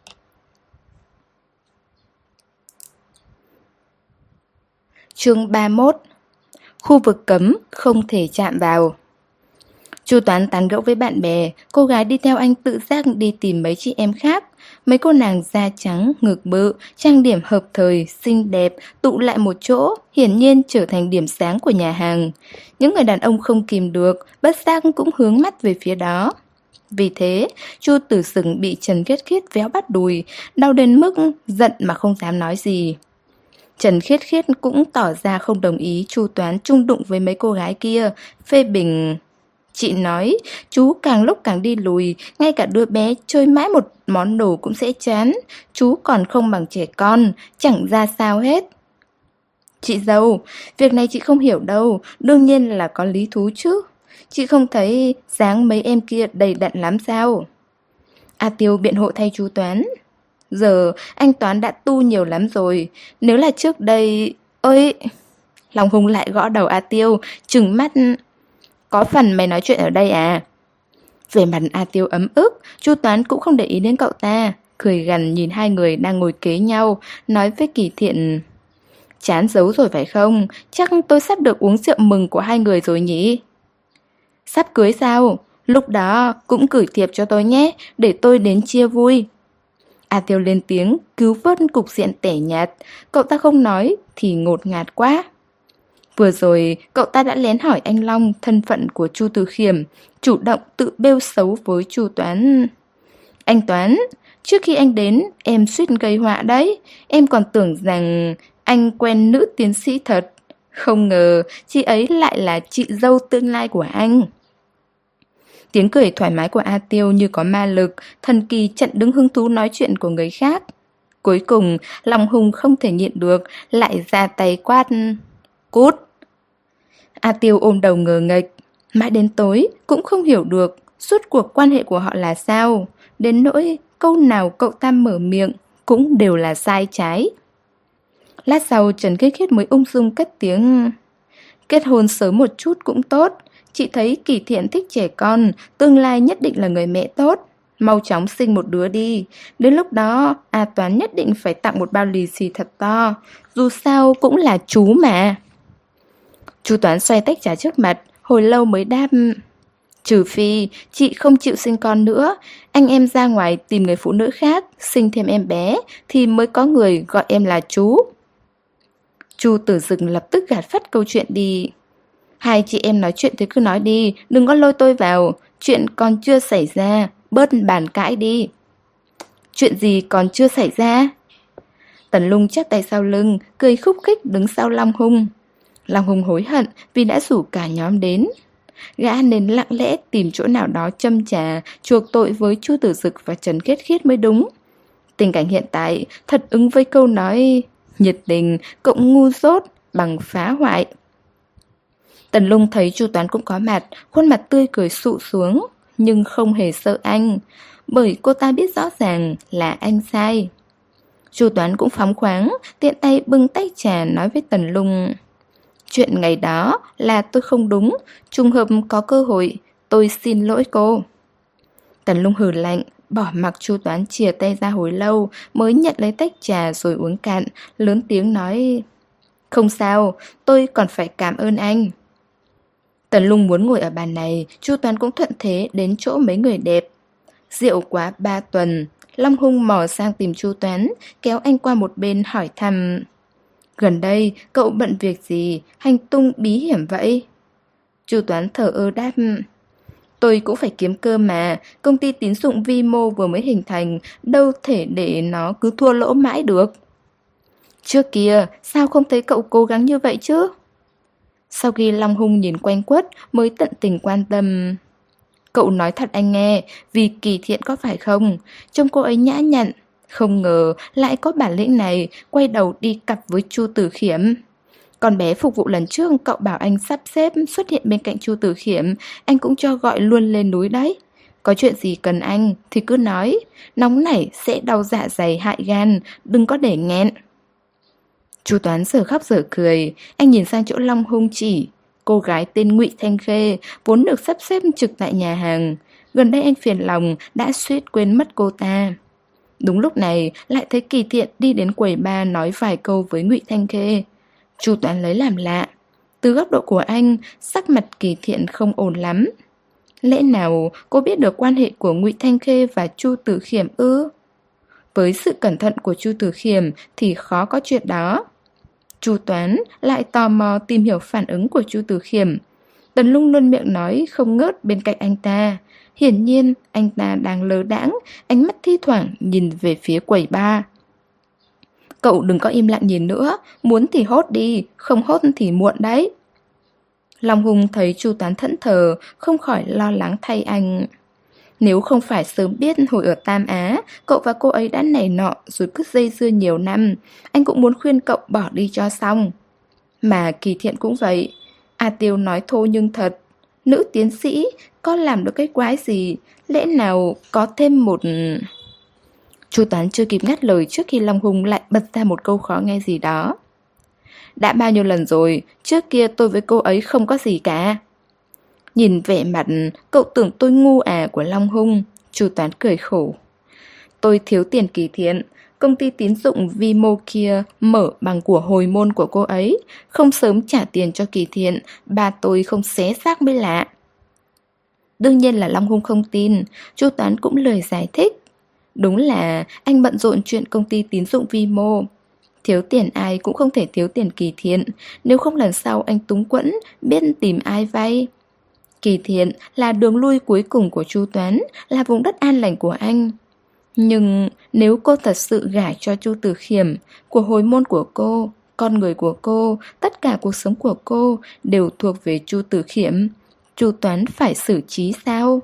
Speaker 1: Chương 31. Khu vực cấm không thể chạm vào. Chu Toán tán gẫu với bạn bè, cô gái đi theo anh tự giác đi tìm mấy chị em khác. Mấy cô nàng da trắng, ngực bự, trang điểm hợp thời, xinh đẹp, tụ lại một chỗ, hiển nhiên trở thành điểm sáng của nhà hàng. Những người đàn ông không kìm được, bất giác cũng hướng mắt về phía đó. Vì thế, Chu Tử Sừng bị Trần Khiết Khiết véo bắt đùi, đau đến mức giận mà không dám nói gì. Trần Khiết Khiết cũng tỏ ra không đồng ý Chu Toán chung đụng với mấy cô gái kia, phê bình. Chị nói, chú càng lúc càng đi lùi, ngay cả đứa bé chơi mãi một món đồ cũng sẽ chán. Chú còn không bằng trẻ con, chẳng ra sao hết. Chị dâu, việc này chị không hiểu đâu, đương nhiên là có lý thú chứ. Chị không thấy dáng mấy em kia đầy đặn lắm sao? A Tiêu biện hộ thay Chu Toán. Giờ anh Toán đã tu nhiều lắm rồi, nếu là trước đây... Ơi! Long Hùng lại gõ đầu A Tiêu, trừng mắt... Có phần mày nói chuyện ở đây à? Về mặt A Tiêu ấm ức, Chu Toán cũng không để ý đến cậu ta, cười gằn nhìn 2 người đang ngồi kế nhau, nói với Kỳ Thiện. Chán giấu rồi phải không? Chắc tôi sắp được uống rượu mừng của 2 người rồi nhỉ? Sắp cưới sao? Lúc đó cũng gửi thiệp cho tôi nhé, để tôi đến chia vui. A Tiêu lên tiếng, cứu vớt cục diện tẻ nhạt. Cậu ta không nói thì ngột ngạt quá. Vừa rồi, cậu ta đã lén hỏi anh Long thân phận của Chu Từ Khiểm, chủ động tự bêu xấu với Chu Toán. Anh Toán, trước khi anh đến, em suýt gây họa đấy. Em còn tưởng rằng anh quen nữ tiến sĩ thật. Không ngờ, chị ấy lại là chị dâu tương lai của anh. Tiếng cười thoải mái của A Tiêu như có ma lực, thần kỳ chặn đứng hứng thú nói chuyện của người khác. Cuối cùng, lòng Hùng không thể nhịn được, lại ra tay quát. Cút! A Tiêu ôm đầu ngờ nghệch. Mãi đến tối, cũng không hiểu được suốt cuộc quan hệ của họ là sao. Đến nỗi, câu nào cậu ta mở miệng cũng đều là sai trái. Lát sau Trần Khiết Khiết mới ung dung cất tiếng. Kết hôn sớm một chút cũng tốt. Chị thấy Kỳ Thiện thích trẻ con, tương lai nhất định là người mẹ tốt. Mau chóng sinh một đứa đi. Đến lúc đó, A Toán nhất định phải tặng một bao lì xì thật to. Dù sao cũng là chú mà. Chu Toán xoay tách trà trước mặt, hồi lâu mới đáp. Trừ phi, chị không chịu sinh con nữa, anh em ra ngoài tìm người phụ nữ khác, sinh thêm em bé, thì mới có người gọi em là chú. Chu Tử Dực lập tức gạt phắt câu chuyện đi. Hai chị em nói chuyện thì cứ nói đi, đừng có lôi tôi vào, chuyện còn chưa xảy ra, bớt bàn cãi đi. Chuyện gì còn chưa xảy ra? Tần Lung chắp tay sau lưng, cười khúc khích đứng sau Long Hung. Long Hùng hối hận vì đã rủ cả nhóm đến. Gã nên lặng lẽ tìm chỗ nào đó châm trà, chuộc tội với Chu Tử Dực và Trần Khiết Khiết mới đúng. Tình cảnh hiện tại thật ứng với câu nói nhiệt tình cộng ngu dốt bằng phá hoại. Tần Lung thấy Chu Toán cũng có mặt, khuôn mặt tươi cười sụ xuống, nhưng không hề sợ anh, bởi cô ta biết rõ ràng là anh sai. Chu Toán cũng phóng khoáng, tiện tay bưng tách trà nói với Tần Lung. Chuyện ngày đó là tôi không đúng, trùng hợp có cơ hội, tôi xin lỗi cô. Tần Lung hừ lạnh, bỏ mặc Chu Toán chìa tay ra hồi lâu mới nhận lấy tách trà rồi uống cạn, lớn tiếng nói. Không sao, tôi còn phải cảm ơn anh. Tần Lung muốn ngồi ở bàn này, Chu Toán cũng thuận thế đến chỗ mấy người đẹp. Rượu quá 3 tuần, Long Hung mò sang tìm Chu Toán, kéo anh qua một bên hỏi thăm. Gần đây, cậu bận việc gì, hành tung bí hiểm vậy? Chu Toán thở ơ đáp. Tôi cũng phải kiếm cơm mà, công ty tín dụng vi mô vừa mới hình thành, đâu thể để nó cứ thua lỗ mãi được. Trước kia, sao không thấy cậu cố gắng như vậy chứ? Sau khi Long Hung nhìn quanh quất mới tận tình quan tâm. Cậu nói thật anh nghe, vì Kỳ Thiện có phải không? Trông cô ấy nhã nhặn, không ngờ lại có bản lĩnh này, quay đầu đi cặp với Chu Tử Khiểm. Con bé phục vụ lần trước cậu bảo anh sắp xếp xuất hiện bên cạnh Chu Tử Khiểm, anh cũng cho gọi luôn lên núi đấy. Có chuyện gì cần anh thì cứ nói, nóng nảy sẽ đau dạ dày hại gan, đừng có để nghẹn. Chu Toán giờ khóc giờ cười, anh nhìn sang chỗ Long Hung chỉ. Cô gái tên Ngụy Thanh Khê vốn được sắp xếp trực tại nhà hàng. Gần đây anh phiền lòng đã suýt quên mất cô ta. Đúng lúc này lại thấy Kỳ Thiện đi đến quầy bar nói vài câu với Ngụy Thanh Khê. Chu Toán lấy làm lạ. Từ góc độ của anh, sắc mặt Kỳ Thiện không ổn lắm. Lẽ nào cô biết được quan hệ của Ngụy Thanh Khê và Chu Tử Khiểm ư? Với sự cẩn thận của Chu Tử Khiểm thì khó có chuyện đó. Chu Toán lại tò mò tìm hiểu phản ứng của Chu Tử Khiểm. Tần Lung luôn miệng nói không ngớt bên cạnh anh ta. Hiển nhiên anh ta đang lơ đãng, ánh mắt thi thoảng nhìn về phía quầy bar. Cậu đừng có im lặng nhìn nữa, muốn thì hốt đi, không hốt thì muộn đấy. Long Hùng thấy Chu Toán thẫn thờ, không khỏi lo lắng thay anh. Nếu không phải sớm biết hồi ở Tam Á, cậu và cô ấy đã nảy nọ rồi cứ dây dưa nhiều năm, anh cũng muốn khuyên cậu bỏ đi cho xong. Mà Kỳ Thiện cũng vậy. A Tiêu nói thô nhưng thật. Nữ tiến sĩ có làm được cái quái gì, lẽ nào có thêm một... Chu Toán chưa kịp ngắt lời trước khi Long Hùng lại bật ra một câu khó nghe gì đó. Đã bao nhiêu lần rồi, trước kia tôi với cô ấy không có gì cả. Nhìn vẻ mặt cậu tưởng tôi ngu à của Long Hung, Chu Toán cười khổ. Tôi thiếu tiền Kỳ Thiện, công ty tín dụng vi mô kia mở bằng của hồi môn của cô ấy, không sớm trả tiền cho Kỳ Thiện, bà tôi không xé xác mới lạ. Đương nhiên là Long Hung không tin. Chu Toán cũng lười giải thích. Đúng là anh bận rộn chuyện công ty tín dụng vi mô. Thiếu tiền ai cũng không thể thiếu tiền Kỳ Thiện. Nếu không lần sau anh túng quẫn, biết tìm ai vay. Kỳ Thiện là đường lui cuối cùng của Chu Toán, là vùng đất an lành của anh. Nhưng nếu cô thật sự gả cho Chu Tử Khiêm, của hồi môn của cô, con người của cô, tất cả cuộc sống của cô đều thuộc về Chu Tử Khiêm, Chu Toán phải xử trí sao?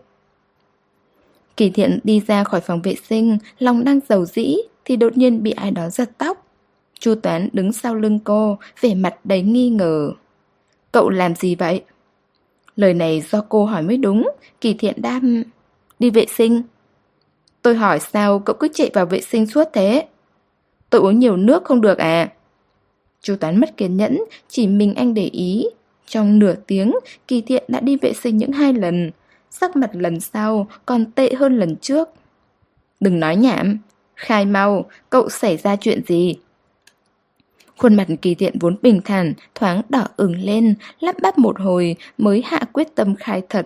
Speaker 1: Kỳ Thiện đi ra khỏi phòng vệ sinh, lòng đang dầu dĩ thì đột nhiên bị ai đó giật tóc. Chu Toán đứng sau lưng cô, vẻ mặt đầy nghi ngờ. Cậu làm gì vậy? Lời này do cô hỏi mới đúng. Kỳ Thiện đáp: đi vệ sinh. Tôi hỏi sao cậu cứ chạy vào vệ sinh suốt thế? Tôi uống nhiều nước không được à? Chu Toán mất kiên nhẫn, chỉ mình anh để ý. Trong nửa tiếng, Kỳ Thiện đã đi vệ sinh những 2 lần. Sắc mặt lần sau còn tệ hơn lần trước. Đừng nói nhảm, khai mau, cậu xảy ra chuyện gì? Khuôn mặt Kỳ Thiện vốn bình thản, thoáng đỏ ửng lên, lắp bắp một hồi mới hạ quyết tâm khai thật.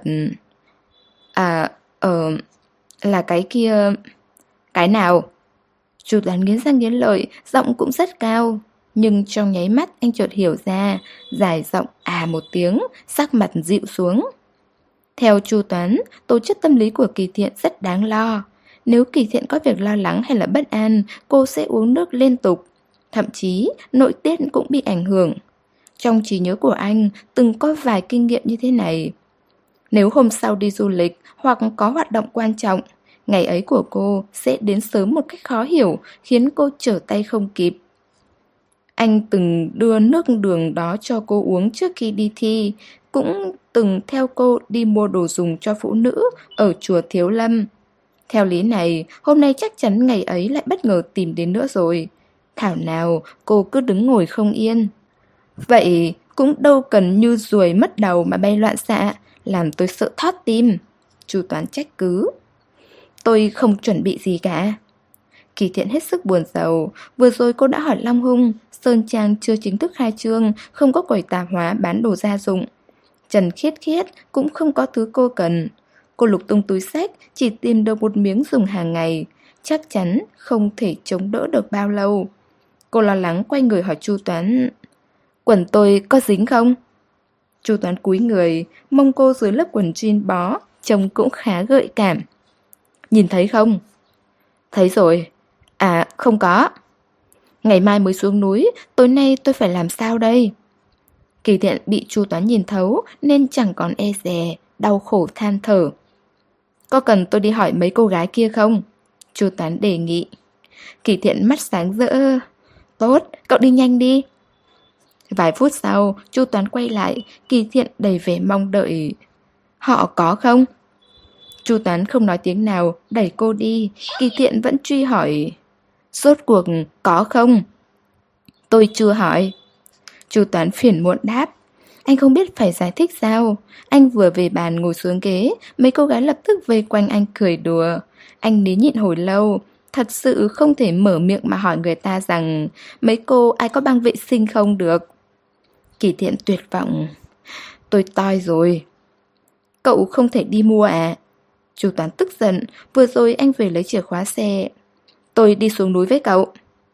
Speaker 1: À, là cái kia... Cái nào? Chu Toán nghiến răng nghiến lợi, giọng cũng rất cao. Nhưng trong nháy mắt anh chợt hiểu ra, dài giọng à một tiếng, sắc mặt dịu xuống. Theo Chu Toán, tố chất tâm lý của Kỳ Thiện rất đáng lo. Nếu Kỳ Thiện có việc lo lắng hay là bất an, cô sẽ uống nước liên tục. Thậm chí, nội tiết cũng bị ảnh hưởng. Trong trí nhớ của anh, từng có vài kinh nghiệm như thế này. Nếu hôm sau đi du lịch hoặc có hoạt động quan trọng, ngày ấy của cô sẽ đến sớm một cách khó hiểu, khiến cô trở tay không kịp. Anh từng đưa nước đường đó cho cô uống trước khi đi thi, cũng từng theo cô đi mua đồ dùng cho phụ nữ ở chùa Thiếu Lâm. Theo lý này, hôm nay chắc chắn ngày ấy lại bất ngờ tìm đến nữa rồi. Thảo nào cô cứ đứng ngồi không yên. Vậy cũng đâu cần như ruồi mất đầu mà bay loạn xạ, làm tôi sợ thót tim. Chu Toán trách cứ. Tôi không chuẩn bị gì cả. Kỳ Thiện hết sức buồn rầu. Vừa rồi cô đã hỏi Long Hung, Sơn Trang chưa chính thức khai trương, không có quầy tạp hóa bán đồ gia dụng. Trần Khiết Khiết cũng không có thứ cô cần. Cô lục tung túi xách, chỉ tìm được một miếng dùng hàng ngày. Chắc chắn không thể chống đỡ được bao lâu. Cô lo lắng quay người hỏi Chu Toán: quần tôi có dính không? Chu Toán cúi người, mông cô dưới lớp quần jean bó, trông cũng khá gợi cảm. Nhìn thấy không? Thấy rồi. À, không có. Ngày mai mới xuống núi, tối nay tôi phải làm sao đây? Kỳ Thiện bị Chu Toán nhìn thấu nên chẳng còn e dè, đau khổ than thở. Có cần tôi đi hỏi mấy cô gái kia không? Chu Toán đề nghị. Kỳ Thiện mắt sáng rỡ. Tốt, cậu đi nhanh đi. Vài phút sau, Chu Toán quay lại, Kỳ Thiện đầy vẻ mong đợi. Họ có không? Chu Toán không nói tiếng nào, đẩy cô đi. Kỳ Thiện vẫn truy hỏi. Rốt cuộc có không? Tôi chưa hỏi. Chu Toán phiền muộn đáp. Anh không biết phải giải thích sao. Anh vừa về bàn ngồi xuống ghế, mấy cô gái lập tức vây quanh anh cười đùa. Anh nín nhịn hồi lâu, thật sự không thể mở miệng mà hỏi người ta rằng mấy cô ai có băng vệ sinh không được. Kỳ Thiện tuyệt vọng. Tôi toi rồi. Cậu không thể đi mua à? Chu Toán tức giận, vừa rồi anh về lấy chìa khóa xe. Tôi đi xuống núi với cậu.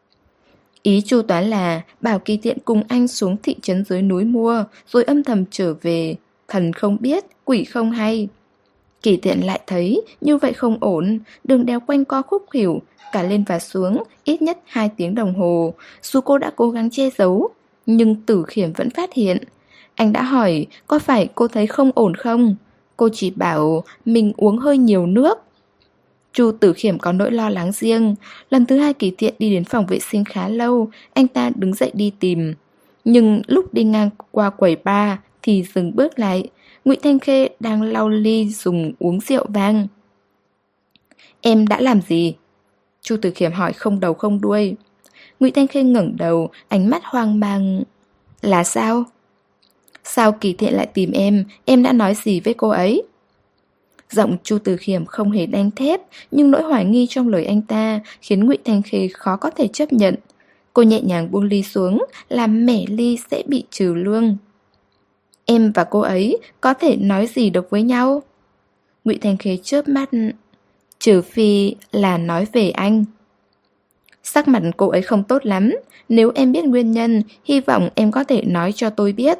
Speaker 1: Ý Chu Toán là bảo Kỳ Thiện cùng anh xuống thị trấn dưới núi mua, rồi âm thầm trở về. Thần không biết, quỷ không hay. Kỳ Thiện lại thấy như vậy không ổn, đường đèo quanh co khúc khuỷu, cả lên và xuống ít nhất 2 tiếng đồng hồ. Dù cô đã cố gắng che giấu, nhưng Tử Khiêm vẫn phát hiện. Anh đã hỏi có phải cô thấy không ổn không? Cô chỉ bảo mình uống hơi nhiều nước. Chu Tử Khiêm có nỗi lo lắng riêng. Lần thứ 2 Kỳ Thiện đi đến phòng vệ sinh khá lâu, anh ta đứng dậy đi tìm. Nhưng lúc đi ngang qua quầy bar thì dừng bước lại. Ngụy Thanh Khê đang lau ly dùng uống rượu vang. Em đã làm gì? Chu Tử Khiêm hỏi không đầu không đuôi. Ngụy Thanh Khê ngẩng đầu, ánh mắt hoang mang. Là sao? Sao Kỳ Thiện lại tìm em đã nói gì với cô ấy? Giọng Chu Tử Khiêm không hề đanh thép, nhưng nỗi hoài nghi trong lời anh ta khiến Ngụy Thanh Khê khó có thể chấp nhận. Cô nhẹ nhàng buông ly xuống, làm mẻ ly sẽ bị trừ lương. Em và cô ấy có thể nói gì được với nhau? Ngụy Thanh Khê chớp mắt. Trừ phi là nói về anh. Sắc mặt cô ấy không tốt lắm. Nếu em biết nguyên nhân, hy vọng em có thể nói cho tôi biết.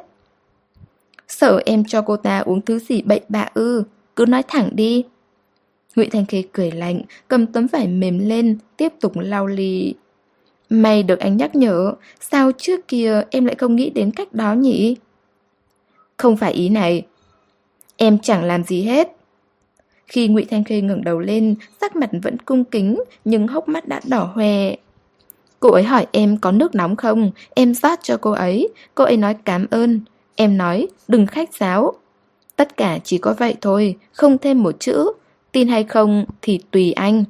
Speaker 1: Sợ em cho cô ta uống thứ gì bậy bạ ư? Cứ nói thẳng đi. Ngụy Thanh Khê cười lạnh, cầm tấm vải mềm lên, tiếp tục lau ly. May được anh nhắc nhở. Sao trước kia em lại không nghĩ đến cách đó nhỉ? Không phải ý này. Em chẳng làm gì hết. Khi Ngụy Thanh Khê ngẩng đầu lên, sắc mặt vẫn cung kính, nhưng hốc mắt đã đỏ hoe. Cô ấy hỏi em có nước nóng không, em rót cho cô ấy nói cảm ơn. Em nói đừng khách sáo. Tất cả chỉ có vậy thôi, không thêm một chữ. Tin hay không thì tùy anh.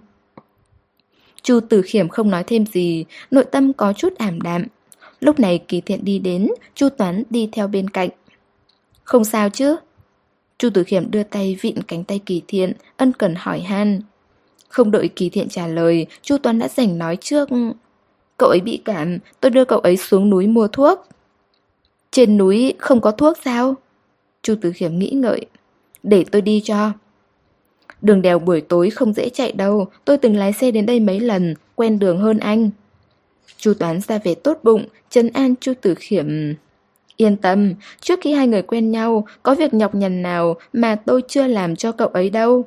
Speaker 1: Chu Tử Khiểm không nói thêm gì, nội tâm có chút ảm đạm. Lúc này Kỳ Thiện đi đến, Chu Toán đi theo bên cạnh. Không sao chứ? Chu Tử Khiểm đưa tay vịn cánh tay Kỳ Thiện, ân cần hỏi han. Không đợi Kỳ Thiện trả lời, Chu Toán đã giành nói trước. Cậu ấy bị cảm, tôi đưa cậu ấy xuống núi mua thuốc. Trên núi không có thuốc sao? Chu Tử Khiểm nghĩ ngợi. Để tôi đi cho. Đường đèo buổi tối không dễ chạy đâu, tôi từng lái xe đến đây mấy lần, quen đường hơn anh. Chu Toán ra vẻ tốt bụng, trấn an Chu Tử Khiểm. Yên tâm, trước khi hai người quen nhau, có việc nhọc nhằn nào mà tôi chưa làm cho cậu ấy đâu.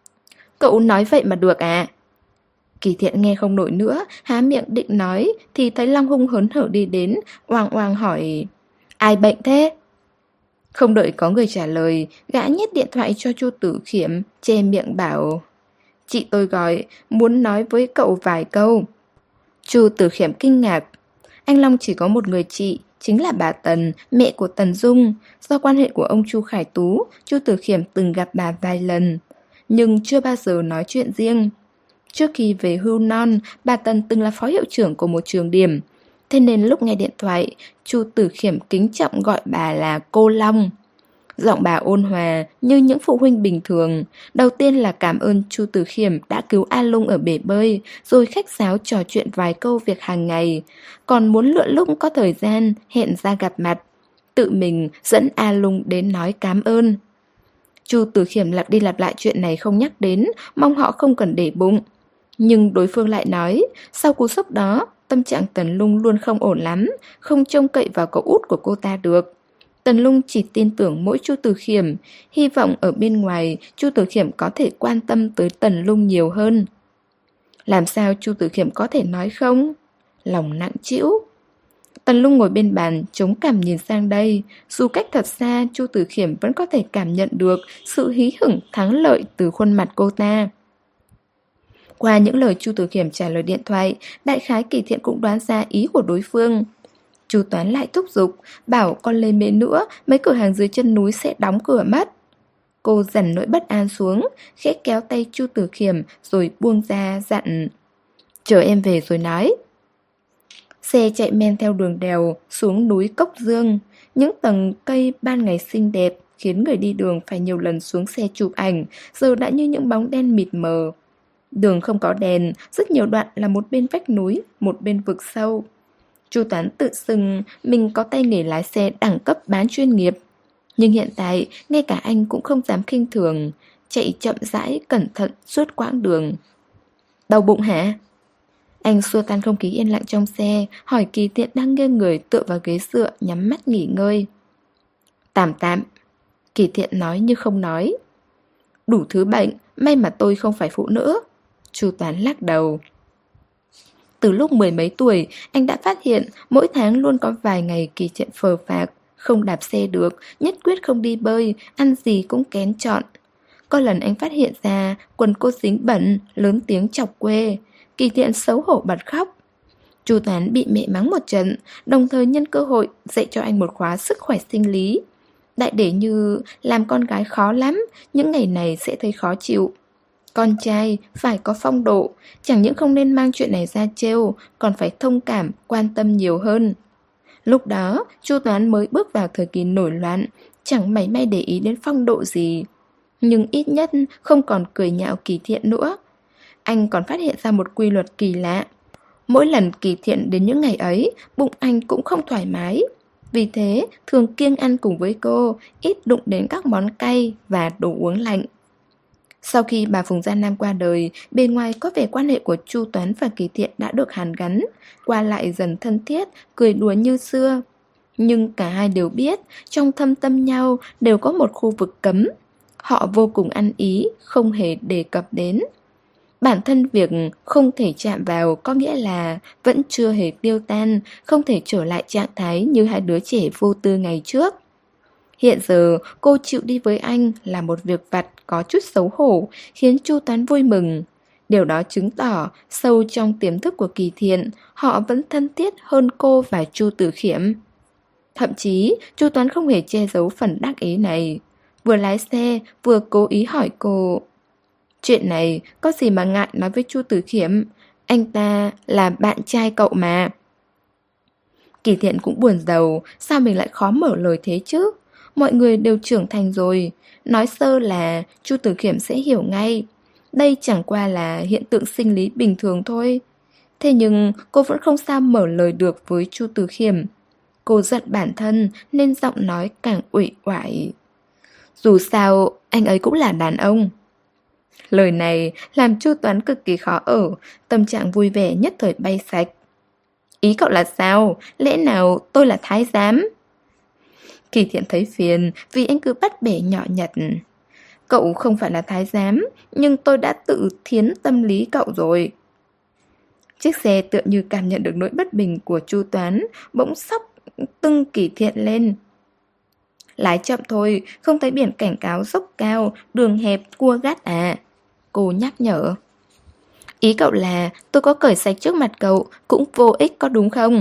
Speaker 1: Cậu nói vậy mà được à? Kỳ Thiện nghe không nổi nữa, há miệng định nói, thì thấy Long Hung hớn hở đi đến, oang oang hỏi. Ai bệnh thế? Không đợi có người trả lời, gã nhét điện thoại cho Chu Tử Khiểm, che miệng bảo. Chị tôi gọi, muốn nói với cậu vài câu. Chu Tử Khiểm kinh ngạc. Anh Long chỉ có một người chị, chính là bà Tần, mẹ của Tần Dung. Do quan hệ của ông Chu Khải Tú, Chu Tử Khiểm từng gặp bà vài lần, nhưng chưa bao giờ nói chuyện riêng. Trước khi về hưu non, bà Tần từng là phó hiệu trưởng của một trường điểm. Thế nên lúc nghe điện thoại, Chu Tử Khiểm kính trọng gọi bà là cô Long. Giọng bà ôn hòa như những phụ huynh bình thường. Đầu tiên là cảm ơn Chu Tử Khiểm đã cứu A Lung ở bể bơi, rồi khách sáo trò chuyện vài câu việc hàng ngày. Còn muốn lựa lúc có thời gian, hẹn ra gặp mặt. Tự mình dẫn A Lung đến nói cảm ơn. Chu Tử Khiểm lặp đi lặp lại chuyện này không nhắc đến, mong họ không cần để bụng. Nhưng đối phương lại nói, sau cú sốc đó, tâm trạng Tần Lung luôn không ổn lắm, không trông cậy vào cậu út của cô ta được. Tần Lung chỉ tin tưởng mỗi Chu Tử Khiểm, hy vọng ở bên ngoài Chu Tử Khiểm có thể quan tâm tới Tần Lung nhiều hơn. Làm sao Chu Tử Khiểm có thể nói không? Lòng nặng trĩu. Tần Lung ngồi bên bàn, chống cằm nhìn sang đây. Dù cách thật xa, Chu Tử Khiểm vẫn có thể cảm nhận được sự hí hửng thắng lợi từ khuôn mặt cô ta. Qua những lời Chu Tử Khiểm trả lời điện thoại, đại khái Kỳ Thiện cũng đoán ra ý của đối phương. Chu Toán lại thúc giục, bảo con lên mê nữa, mấy cửa hàng dưới chân núi sẽ đóng cửa mất. Cô dằn nỗi bất an xuống, khẽ kéo tay Chu Tử Khiểm rồi buông ra dặn. Chờ em về rồi nói. Xe chạy men theo đường đèo, xuống núi Cốc Dương. Những tầng cây ban ngày xinh đẹp khiến người đi đường phải nhiều lần xuống xe chụp ảnh, giờ đã như những bóng đen mịt mờ. Đường không có đèn, rất nhiều đoạn là một bên vách núi, một bên vực sâu. Chu Toán tự xưng mình có tay nghề lái xe đẳng cấp bán chuyên nghiệp. Nhưng hiện tại, ngay cả anh cũng không dám khinh thường, chạy chậm rãi, cẩn thận suốt quãng đường. Đau bụng hả? Anh xua tan không khí yên lặng trong xe, hỏi Kỳ Thiện đang nghiêng người tựa vào ghế dựa, nhắm mắt nghỉ ngơi. Tạm tạm. Kỳ Thiện nói như không nói. Đủ thứ bệnh, may mà tôi không phải phụ nữ. Chu Toán lắc đầu. Từ lúc 10 mấy tuổi, anh đã phát hiện mỗi tháng luôn có vài ngày Kỳ Thiện phờ phạc, không đạp xe được, nhất quyết không đi bơi, ăn gì cũng kén chọn. Có lần anh phát hiện ra quần cô dính bẩn, lớn tiếng chọc quê. Kỳ Thiện xấu hổ bật khóc. Chu Toán bị mẹ mắng một trận, đồng thời nhân cơ hội dạy cho anh một khóa sức khỏe sinh lý. Đại để như làm con gái khó lắm, những ngày này sẽ thấy khó chịu. Con trai phải có phong độ, chẳng những không nên mang chuyện này ra trêu, còn phải thông cảm, quan tâm nhiều hơn. Lúc đó, Chu Toán mới bước vào thời kỳ nổi loạn, chẳng mảy may để ý đến phong độ gì. Nhưng ít nhất không còn cười nhạo Kỳ Thiện nữa. Anh còn phát hiện ra một quy luật kỳ lạ. Mỗi lần Kỳ Thiện đến những ngày ấy, bụng anh cũng không thoải mái. Vì thế, thường kiêng ăn cùng với cô, ít đụng đến các món cay và đồ uống lạnh. Sau khi bà Phùng Gia Nam qua đời, bên ngoài có vẻ quan hệ của Chu Toán và Kỳ Thiện đã được hàn gắn, qua lại dần thân thiết, cười đùa như xưa. Nhưng cả hai đều biết, trong thâm tâm nhau đều có một khu vực cấm. Họ vô cùng ăn ý, không hề đề cập đến. Bản thân việc không thể chạm vào có nghĩa là vẫn chưa hề tiêu tan, không thể trở lại trạng thái như hai đứa trẻ vô tư ngày trước. Hiện giờ cô chịu đi với anh là một việc vặt có chút xấu hổ, khiến Chu Toán vui mừng. Điều đó chứng tỏ sâu trong tiềm thức của Kỳ Thiện, họ vẫn thân thiết hơn cô và Chu Tử Khiểm. Thậm chí Chu Toán không hề che giấu phần đắc ý này, vừa lái xe vừa cố ý hỏi cô: chuyện này có gì mà ngại nói với Chu Tử Khiểm, anh ta là bạn trai cậu mà. Kỳ Thiện cũng buồn rầu, sao mình lại khó mở lời thế chứ? Mọi người đều trưởng thành rồi, nói sơ là Chu Tử Khiểm sẽ hiểu ngay. Đây chẳng qua là hiện tượng sinh lý bình thường thôi. Thế nhưng cô vẫn không sao mở lời được với Chu Tử Khiểm. Cô giận bản thân nên giọng nói càng uể oải. Dù sao, anh ấy cũng là đàn ông. Lời này làm Chu Toán cực kỳ khó ở, tâm trạng vui vẻ nhất thời bay sạch. Ý cậu là sao? Lẽ nào tôi là thái giám? Kỳ Thiện thấy phiền vì anh cứ bắt bẻ nhỏ nhặt. Cậu không phải là thái giám, nhưng tôi đã tự thiến tâm lý cậu rồi. Chiếc xe tựa như cảm nhận được nỗi bất bình của Chu Toán, bỗng sóc tưng Kỳ Thiện lên. Lái chậm thôi, không thấy biển cảnh cáo dốc cao, đường hẹp, cua gắt à? Cô nhắc nhở. Ý cậu là tôi có cởi sạch trước mặt cậu cũng vô ích có đúng không?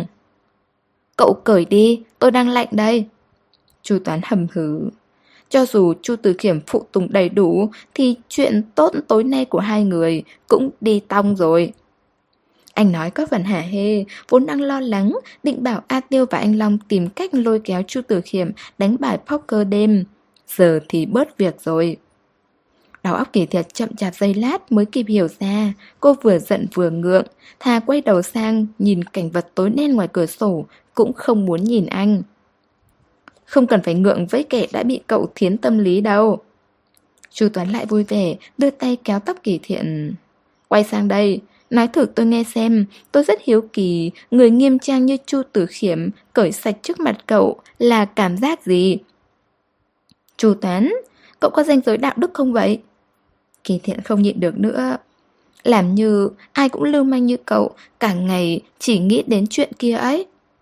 Speaker 1: Cậu cởi đi, tôi đang lạnh đây. Chu Toán hầm hừ. Cho dù Chu Tử Khiểm phụ tùng đầy đủ thì chuyện tốt tối nay của hai người cũng đi tong rồi. Anh nói có phần hả hê, vốn đang lo lắng, định bảo A Tiêu và anh Long tìm cách lôi kéo Chu Tử Khiểm đánh bài poker đêm. Giờ thì bớt việc rồi. Đầu óc Kỳ Thiện chậm chạp giây lát mới kịp hiểu ra. Cô vừa giận vừa ngượng, thà quay đầu sang nhìn cảnh vật tối đen ngoài cửa sổ, cũng không muốn nhìn anh. Không cần phải ngượng với kẻ đã bị cậu thiến tâm lý đâu. Chu Toán lại vui vẻ, đưa tay kéo tóc Kỳ Thiện. Quay sang đây, nói thử tôi nghe xem, tôi rất hiếu kỳ, người nghiêm trang như Chu Tử Khiểm cởi sạch trước mặt cậu là cảm giác gì? Chu Toán, cậu có ranh giới đạo đức không vậy? Kỳ Thiện không nhịn được nữa. Làm như ai cũng lưu manh như cậu, cả ngày chỉ nghĩ đến chuyện kia ấy.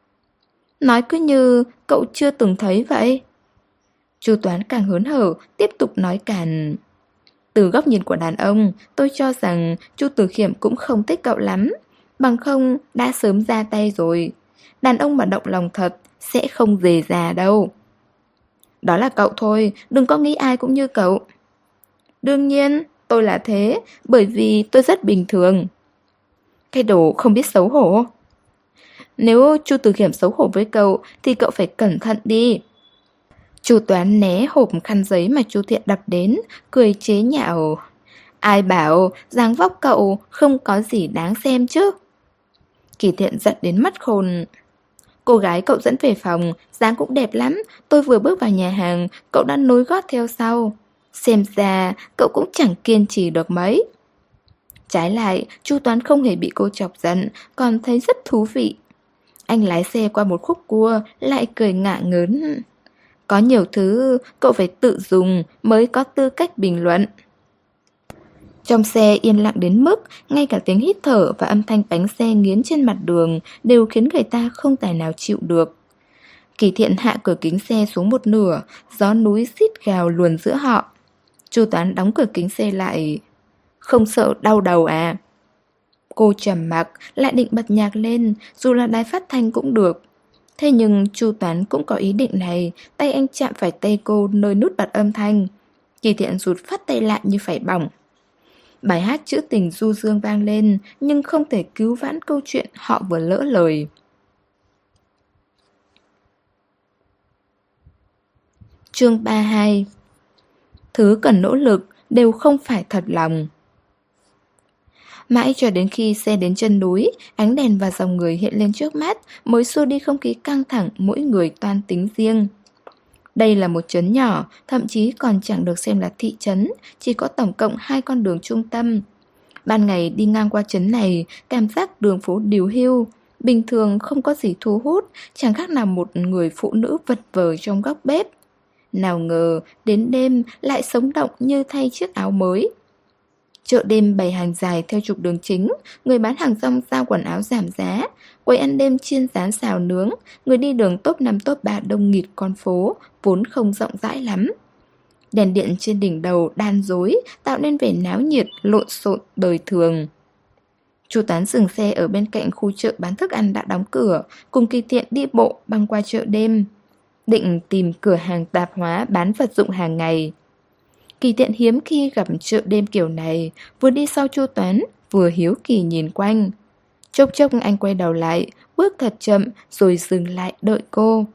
Speaker 1: Nói cứ như cậu chưa từng thấy vậy. Chu Toán càng hớn hở, tiếp tục nói càn. Từ góc nhìn của đàn ông, tôi cho rằng Chu Tử Khiểm cũng không thích cậu lắm. Bằng không đã sớm ra tay rồi. Đàn ông mà động lòng thật sẽ không dề dà đâu. Đó là cậu thôi, đừng có nghĩ ai cũng như cậu. Đương nhiên, tôi là thế, bởi vì tôi rất bình thường. Cái đồ không biết xấu hổ. Nếu Chu Tử Khiểm xấu hổ với cậu thì cậu phải cẩn thận đi. Chu Toán né hộp khăn giấy mà Chu Thiện đập đến, cười chế nhạo. Ai bảo dáng vóc cậu không có gì đáng xem chứ? Kỳ Thiện giận đến mắt khôn. Cô gái cậu dẫn về phòng, dáng cũng đẹp lắm. Tôi vừa bước vào nhà hàng, cậu đã nối gót theo sau. Xem ra cậu cũng chẳng kiên trì được mấy. Trái lại, Chu Toán không hề bị cô chọc giận, còn thấy rất thú vị. Anh lái xe qua một khúc cua, lại cười ngả ngớn. Có nhiều thứ cậu phải tự dùng mới có tư cách bình luận. Trong xe yên lặng đến mức ngay cả tiếng hít thở và âm thanh bánh xe nghiến trên mặt đường đều khiến người ta không tài nào chịu được. Kỳ Thiện hạ cửa kính xe xuống một nửa, gió núi rít gào luồn giữa họ. Chu Toán đóng cửa kính xe lại. Không sợ đau đầu à? Cô trầm mặc, lại định bật nhạc lên, dù là đài phát thanh cũng được. Thế nhưng Chu Toán cũng có ý định này, tay anh chạm phải tay cô nơi nút bật âm thanh. Kỳ Thiện rụt phát tay lại như phải bỏng. Bài hát trữ tình du dương vang lên, nhưng không thể cứu vãn câu chuyện họ vừa lỡ lời. Chương 32. Thứ cần nỗ lực đều không phải thật lòng. Mãi cho đến khi xe đến chân núi, ánh đèn và dòng người hiện lên trước mắt mới xua đi không khí căng thẳng mỗi người toan tính riêng. Đây là một trấn nhỏ, thậm chí còn chẳng được xem là thị trấn, chỉ có tổng cộng 2 con đường trung tâm. Ban ngày đi ngang qua trấn này, cảm giác đường phố điều hưu, bình thường không có gì thu hút, chẳng khác nào một người phụ nữ vật vờ trong góc bếp. Nào ngờ, đến đêm lại sống động như thay chiếc áo mới. Chợ đêm bày hàng dài theo trục đường chính, người bán hàng rong giao quần áo giảm giá, quầy ăn đêm chiên rán xào nướng, người đi đường top 5 top 3 đông nghịt con phố, vốn không rộng rãi lắm. Đèn điện trên đỉnh đầu đan rối, tạo nên vẻ náo nhiệt, lộn xộn, đời thường. Chu Toán dừng xe ở bên cạnh khu chợ bán thức ăn đã đóng cửa, cùng Kỳ Thiện đi bộ băng qua chợ đêm. Định tìm cửa hàng tạp hóa bán vật dụng hàng ngày. Kỳ Thiện hiếm khi gặp chợ đêm kiểu này, vừa đi sau Chu Toán, vừa hiếu kỳ nhìn quanh. Chốc chốc anh quay đầu lại, bước thật chậm rồi dừng lại đợi cô.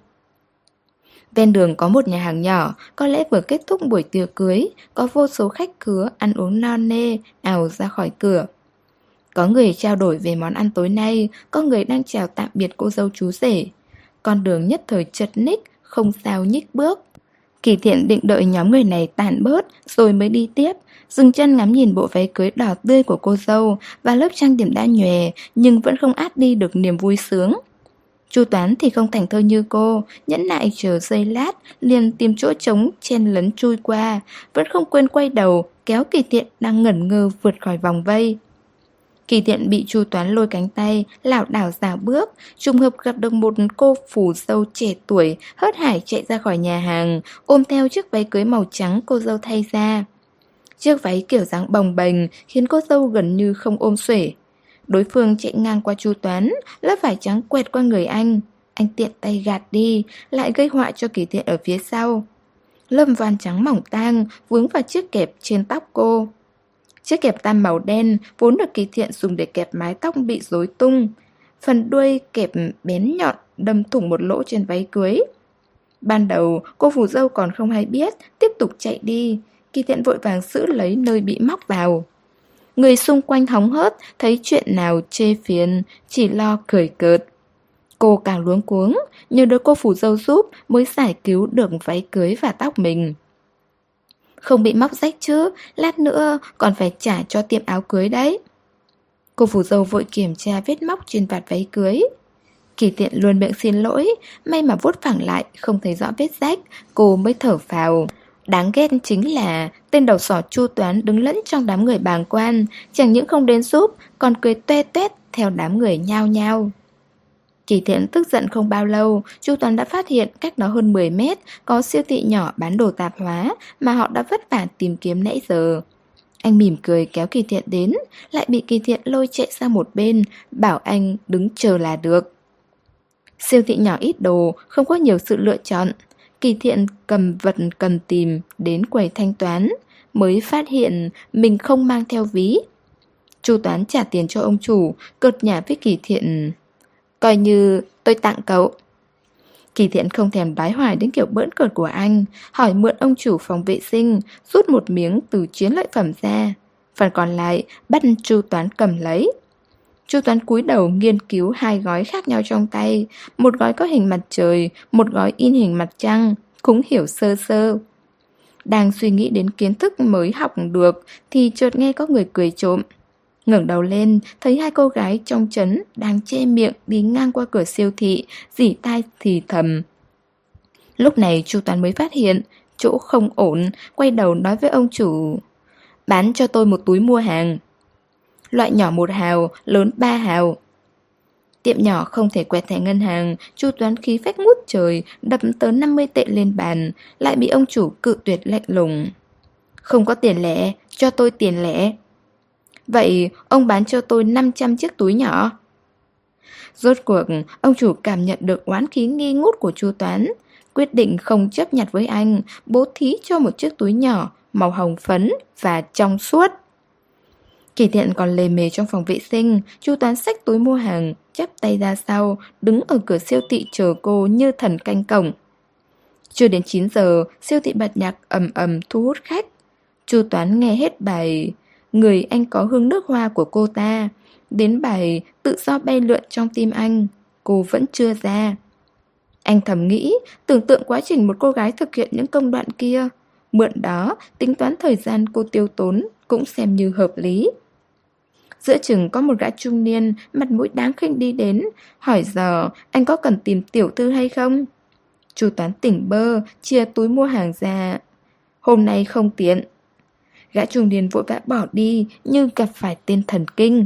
Speaker 1: Ven đường có một nhà hàng nhỏ, có lẽ vừa kết thúc buổi tiệc cưới, có vô số khách khứa ăn uống no nê, ào ra khỏi cửa. Có người trao đổi về món ăn tối nay, có người đang chào tạm biệt cô dâu chú rể. Con đường nhất thời chật ních, không sao nhích bước. Kỳ Thiện định đợi nhóm người này tản bớt rồi mới đi tiếp, dừng chân ngắm nhìn bộ váy cưới đỏ tươi của cô dâu và lớp trang điểm đã nhòe nhưng vẫn không át đi được niềm vui sướng. Chu Toán thì không thành thơ như cô, nhẫn nại chờ giây lát, liền tìm chỗ trống chen lấn chui qua, vẫn không quên quay đầu kéo Kỳ Thiện đang ngẩn ngơ vượt khỏi vòng vây. Kỳ Thiện bị Chu Toán lôi cánh tay, lảo đảo dạo bước, trùng hợp gặp được một cô phù dâu trẻ tuổi, hớt hải chạy ra khỏi nhà hàng, ôm theo chiếc váy cưới màu trắng cô dâu thay ra. Chiếc váy kiểu dáng bồng bềnh khiến cô dâu gần như không ôm xuể. Đối phương chạy ngang qua Chu Toán, lớp vải trắng quẹt qua người anh. Anh tiện tay gạt đi, lại gây họa cho Kỳ Thiện ở phía sau. Lớp voan trắng mỏng tang vướng vào chiếc kẹp trên tóc cô. Chiếc kẹp tam màu đen vốn được Kỳ Thiện dùng để kẹp mái tóc bị rối tung. Phần đuôi kẹp bén nhọn đâm thủng một lỗ trên váy cưới. Ban đầu cô phù dâu còn không hay biết, tiếp tục chạy đi. Kỳ Thiện vội vàng giữ lấy nơi bị móc vào. Người xung quanh hóng hớt, thấy chuyện nào chê phiền, chỉ lo cười cợt. Cô càng luống cuống, nhờ được cô phù dâu giúp mới giải cứu được váy cưới và tóc mình. Không bị móc rách chứ, lát nữa còn phải trả cho tiệm áo cưới đấy. Cô phù dâu vội kiểm tra vết móc trên vạt váy cưới. Kỳ Thiện luôn miệng xin lỗi, may mà vuốt phẳng lại không thấy rõ vết rách, cô mới thở phào. Đáng ghét chính là tên đầu sỏ Chu Toán đứng lẫn trong đám người bàng quan, chẳng những không đến giúp, còn cười toe toét theo đám người nhao nhao. Kỳ Thiện tức giận không bao lâu, Chu Toán đã phát hiện cách nó hơn 10 mét có siêu thị nhỏ bán đồ tạp hóa mà họ đã vất vả tìm kiếm nãy giờ. Anh mỉm cười kéo Kỳ Thiện đến, lại bị Kỳ Thiện lôi chạy sang một bên, bảo anh đứng chờ là được. Siêu thị nhỏ ít đồ, không có nhiều sự lựa chọn. Kỳ Thiện cầm vật cần tìm đến quầy thanh toán, mới phát hiện mình không mang theo ví. Chu Toán trả tiền cho ông chủ, cợt nhả với Kỳ Thiện: coi như tôi tặng cậu. Kỳ Thiện không thèm đoái hoài đến kiểu bỡn cợt của anh, hỏi mượn ông chủ phòng vệ sinh, rút một miếng từ chiến lợi phẩm ra. Phần còn lại bắt Chu Toán cầm lấy. Chu Toán cúi đầu nghiên cứu 2 gói khác nhau trong tay, một gói có hình mặt trời, một gói in hình mặt trăng, cũng hiểu sơ sơ. Đang suy nghĩ đến kiến thức mới học được thì chợt nghe có người cười trộm. Ngẩng đầu lên, thấy 2 cô gái trong trấn đang che miệng đi ngang qua cửa siêu thị, rỉ tai thì thầm. Lúc này Chu Toán mới phát hiện chỗ không ổn, quay đầu nói với ông chủ: bán cho tôi một túi mua hàng. Loại nhỏ 1 hào, lớn 3 hào. Tiệm nhỏ không thể quẹt thẻ ngân hàng, Chu Toán khí phách ngút trời, đập tớ 50 tệ lên bàn, lại bị ông chủ cự tuyệt lạnh lùng. Không có tiền lẻ, cho tôi tiền lẻ. Vậy ông bán cho tôi 500 chiếc túi nhỏ. Rốt cuộc, ông chủ cảm nhận được oán khí nghi ngút của Chu Toán, quyết định không chấp nhặt với anh, bố thí cho một chiếc túi nhỏ, màu hồng phấn và trong suốt. Kỳ Thiện còn lề mề trong phòng vệ sinh, Chu Toán xách túi mua hàng, chắp tay ra sau, đứng ở cửa siêu thị chờ cô như thần canh cổng. Chưa đến 9 giờ, siêu thị bật nhạc ầm ầm thu hút khách. Chu Toán nghe hết bài Người anh có hương nước hoa của cô ta, đến bài Tự do bay lượn trong tim anh, cô vẫn chưa ra. Anh thầm nghĩ, tưởng tượng quá trình một cô gái thực hiện những công đoạn kia. Mượn đó, tính toán thời gian cô tiêu tốn cũng xem như hợp lý. Giữa chừng có một gã trung niên, mặt mũi đáng khinh đi đến, hỏi giờ anh có cần tìm tiểu thư hay không? Chu Toán tỉnh bơ, chia túi mua hàng ra. Hôm nay không tiện. Gã trung niên vội vã bỏ đi như gặp phải tên thần kinh.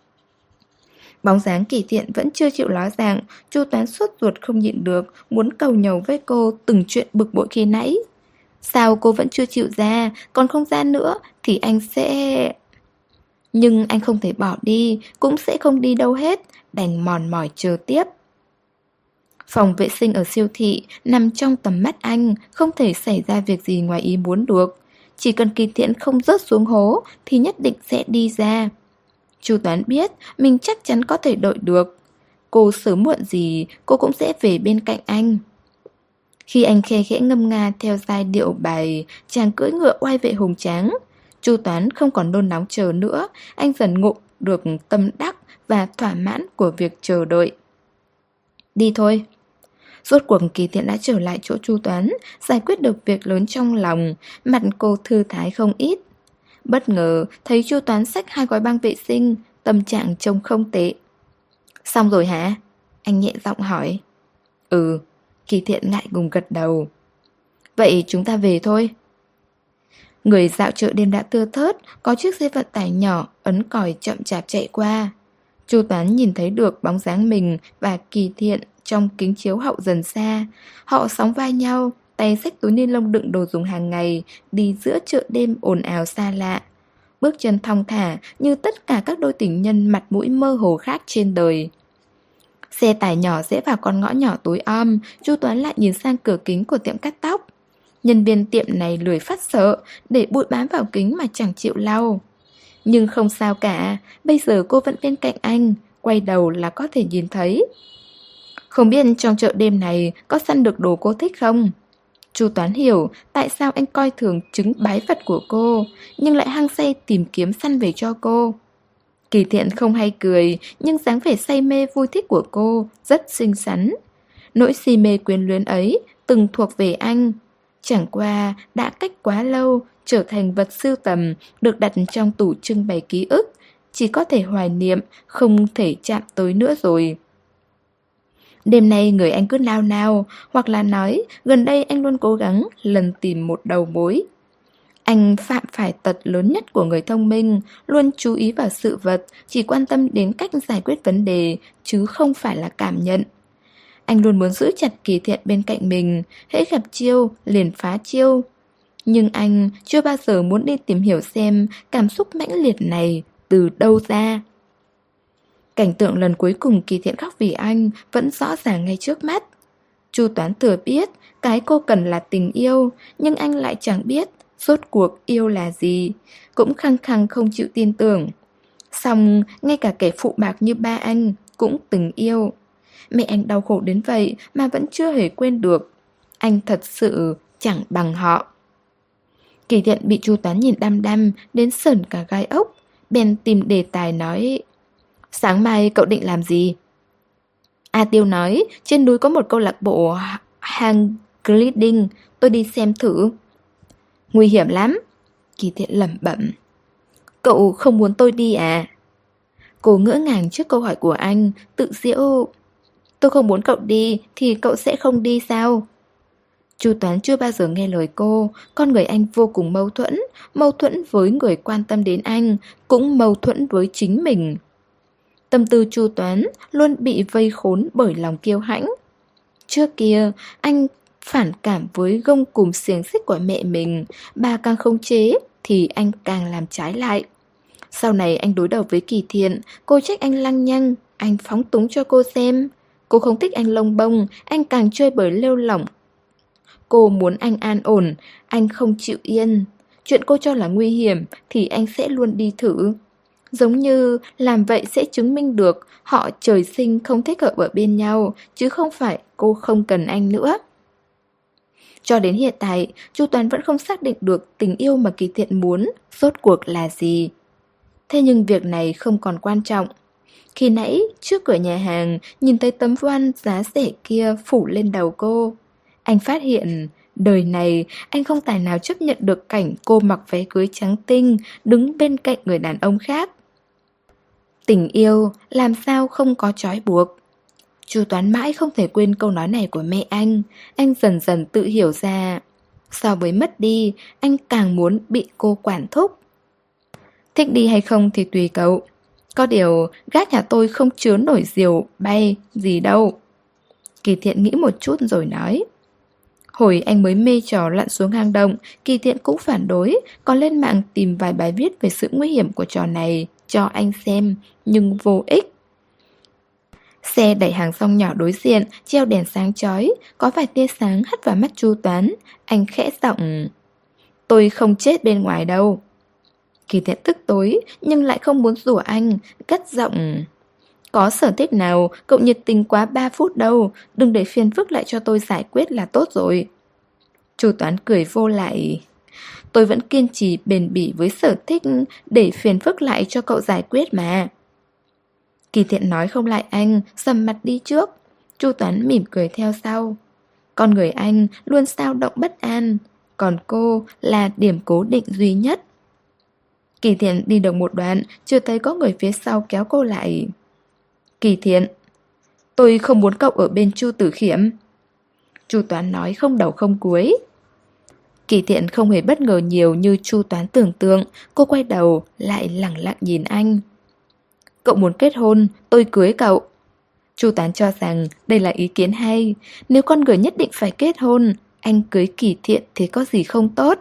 Speaker 1: Bóng dáng Kỳ Thiện vẫn chưa chịu ló dạng, Chu Toán sốt ruột không nhịn được, muốn cầu nhàu với cô từng chuyện bực bội khi nãy. Sao cô vẫn chưa chịu ra, còn không ra nữa thì anh sẽ... Nhưng anh không thể bỏ đi, cũng sẽ không đi đâu hết, đành mòn mỏi chờ tiếp. Phòng vệ sinh ở siêu thị nằm trong tầm mắt anh, không thể xảy ra việc gì ngoài ý muốn được. Chỉ cần Kỳ Thiện không rớt xuống hố thì nhất định sẽ đi ra. Chu Toán biết mình chắc chắn có thể đợi được. Cô sớm muộn gì cô cũng sẽ về bên cạnh anh. Khi anh khe khẽ ngâm nga theo giai điệu bài Chàng cưỡi ngựa oai vệ hùng tráng, Chu Toán không còn nôn nóng chờ nữa. Anh dần ngộ được tâm đắc và thỏa mãn của việc chờ đợi. Đi thôi. Rốt cuộc Kỳ Thiện đã trở lại chỗ Chu Toán, giải quyết được việc lớn trong lòng. Mặt cô thư thái không ít. Bất ngờ thấy Chu Toán xách 2 gói băng vệ sinh, tâm trạng trông không tệ. Xong rồi hả? Anh nhẹ giọng hỏi. Ừ. Kỳ Thiện ngại ngùng gật đầu. Vậy chúng ta về thôi. Người dạo chợ đêm đã thưa thớt, có chiếc xe vận tải nhỏ ấn còi chậm chạp chạy qua. Chu Toán nhìn thấy được bóng dáng mình và Kỳ Thiện trong kính chiếu hậu dần xa. Họ sóng vai nhau, tay xách túi ni lông đựng đồ dùng hàng ngày, đi giữa chợ đêm ồn ào xa lạ. Bước chân thong thả như tất cả các đôi tình nhân mặt mũi mơ hồ khác trên đời. Xe tải nhỏ rẽ vào con ngõ nhỏ tối om, Chu Toán lại nhìn sang cửa kính của tiệm cắt tóc. Nhân viên tiệm này lười phát sợ, để bụi bám vào kính mà chẳng chịu lau. Nhưng không sao cả, bây giờ cô vẫn bên cạnh anh, quay đầu là có thể nhìn thấy. Không biết trong chợ đêm này có săn được đồ cô thích không? Chu Toán hiểu tại sao anh coi thường trứng bái vật của cô, nhưng lại hăng say tìm kiếm săn về cho cô. Kỳ Thiện không hay cười, nhưng dáng vẻ say mê vui thích của cô rất xinh xắn. Nỗi si mê quyến luyến ấy từng thuộc về anh. Chẳng qua đã cách quá lâu, trở thành vật sưu tầm, được đặt trong tủ trưng bày ký ức. Chỉ có thể hoài niệm, không thể chạm tới nữa rồi. Đêm nay người anh cứ nao nao, hoặc là nói gần đây anh luôn cố gắng lần tìm một đầu mối. Anh phạm phải tật lớn nhất của người thông minh, luôn chú ý vào sự vật, chỉ quan tâm đến cách giải quyết vấn đề, chứ không phải là cảm nhận. Anh luôn muốn giữ chặt Kỳ Thiện bên cạnh mình, hễ gặp chiêu, liền phá chiêu. Nhưng anh chưa bao giờ muốn đi tìm hiểu xem cảm xúc mãnh liệt này từ đâu ra. Cảnh tượng lần cuối cùng Kỳ Thiện khóc vì anh vẫn rõ ràng ngay trước mắt. Chu Toán thừa biết cái cô cần là tình yêu, nhưng anh lại chẳng biết rốt cuộc yêu là gì, cũng khăng khăng không chịu tin tưởng. Xong, ngay cả kẻ phụ bạc như ba anh cũng từng yêu. Mẹ anh đau khổ đến vậy mà vẫn chưa hề quên được. Anh thật sự chẳng bằng họ. Kỳ Thiện bị Chu Toán nhìn đăm đăm đến sởn cả gai ốc, bèn tìm đề tài nói: Sáng mai cậu định làm gì? A Tiêu nói trên núi có một câu lạc bộ hang gliding, tôi đi xem thử. Nguy hiểm lắm, Kỳ Thiện lẩm bẩm. Cậu không muốn tôi đi à? Cô ngỡ ngàng trước câu hỏi của anh, tự giễu. Tôi không muốn cậu đi thì cậu sẽ không đi sao? Chu Toán chưa bao giờ nghe lời cô. Con người anh vô cùng mâu thuẫn với người quan tâm đến anh, cũng mâu thuẫn với chính mình. Tâm tư Chu Toán luôn bị vây khốn bởi lòng kiêu hãnh. Trước kia, anh phản cảm với gông cùm xiềng xích của mẹ mình, bà càng khống chế thì anh càng làm trái lại. Sau này anh đối đầu với Kỳ Thiện, cô trách anh lăng nhăng, anh phóng túng cho cô xem. Cô không thích anh lông bông, anh càng chơi bời lêu lỏng. Cô muốn anh an ổn, anh không chịu yên. Chuyện cô cho là nguy hiểm thì anh sẽ luôn đi thử. Giống như làm vậy sẽ chứng minh được họ trời sinh không thích hợp ở bên nhau, chứ không phải cô không cần anh nữa. Cho đến hiện tại, Chu Toán vẫn không xác định được tình yêu mà Kỳ Thiện muốn rốt cuộc là gì. Thế nhưng việc này không còn quan trọng. Khi nãy, trước cửa nhà hàng, nhìn thấy tấm voan giá rẻ kia phủ lên đầu cô. Anh phát hiện, đời này anh không tài nào chấp nhận được cảnh cô mặc váy cưới trắng tinh, đứng bên cạnh người đàn ông khác. Tình yêu làm sao không có trói buộc. Chu Toán mãi không thể quên câu nói này của mẹ anh dần dần tự hiểu ra. So với mất đi, anh càng muốn bị cô quản thúc. Thích đi hay không thì tùy cậu. Có điều, gác nhà tôi không chứa nổi diều bay gì đâu. Kỳ Thiện nghĩ một chút rồi nói. Hồi anh mới mê trò lặn xuống hang động, Kỳ Thiện cũng phản đối, còn lên mạng tìm vài bài viết về sự nguy hiểm của trò này cho anh xem, nhưng vô ích. Xe đẩy hàng rong nhỏ đối diện, treo đèn sáng chói, có vài tia sáng hắt vào mắt Chu Toán. Anh khẽ giọng. Tôi không chết bên ngoài đâu. Kỳ Thiện tức tối, nhưng lại không muốn rủa anh, cất giọng. Có sở thích nào, cậu nhiệt tình quá 3 phút đâu, đừng để phiền phức lại cho tôi giải quyết là tốt rồi. Chu Toán cười vô lại. Tôi vẫn kiên trì bền bỉ với sở thích để phiền phức lại cho cậu giải quyết mà. Kỳ Thiện nói không lại anh, sầm mặt đi trước. Chu Toán mỉm cười theo sau. Con người anh luôn xao động bất an, còn cô là điểm cố định duy nhất. Kỳ Thiện đi được một đoạn, chưa thấy có người phía sau kéo cô lại. Kỳ Thiện, tôi không muốn cậu ở bên Chu Tử Khiểm. Chu Toán nói không đầu không cuối. Kỳ Thiện không hề bất ngờ nhiều như Chu Toán tưởng tượng. Cô quay đầu lại lẳng lặng nhìn anh. Cậu muốn kết hôn, tôi cưới cậu. Chu Toán cho rằng đây là ý kiến hay. Nếu con người nhất định phải kết hôn, anh cưới Kỳ Thiện thì có gì không tốt.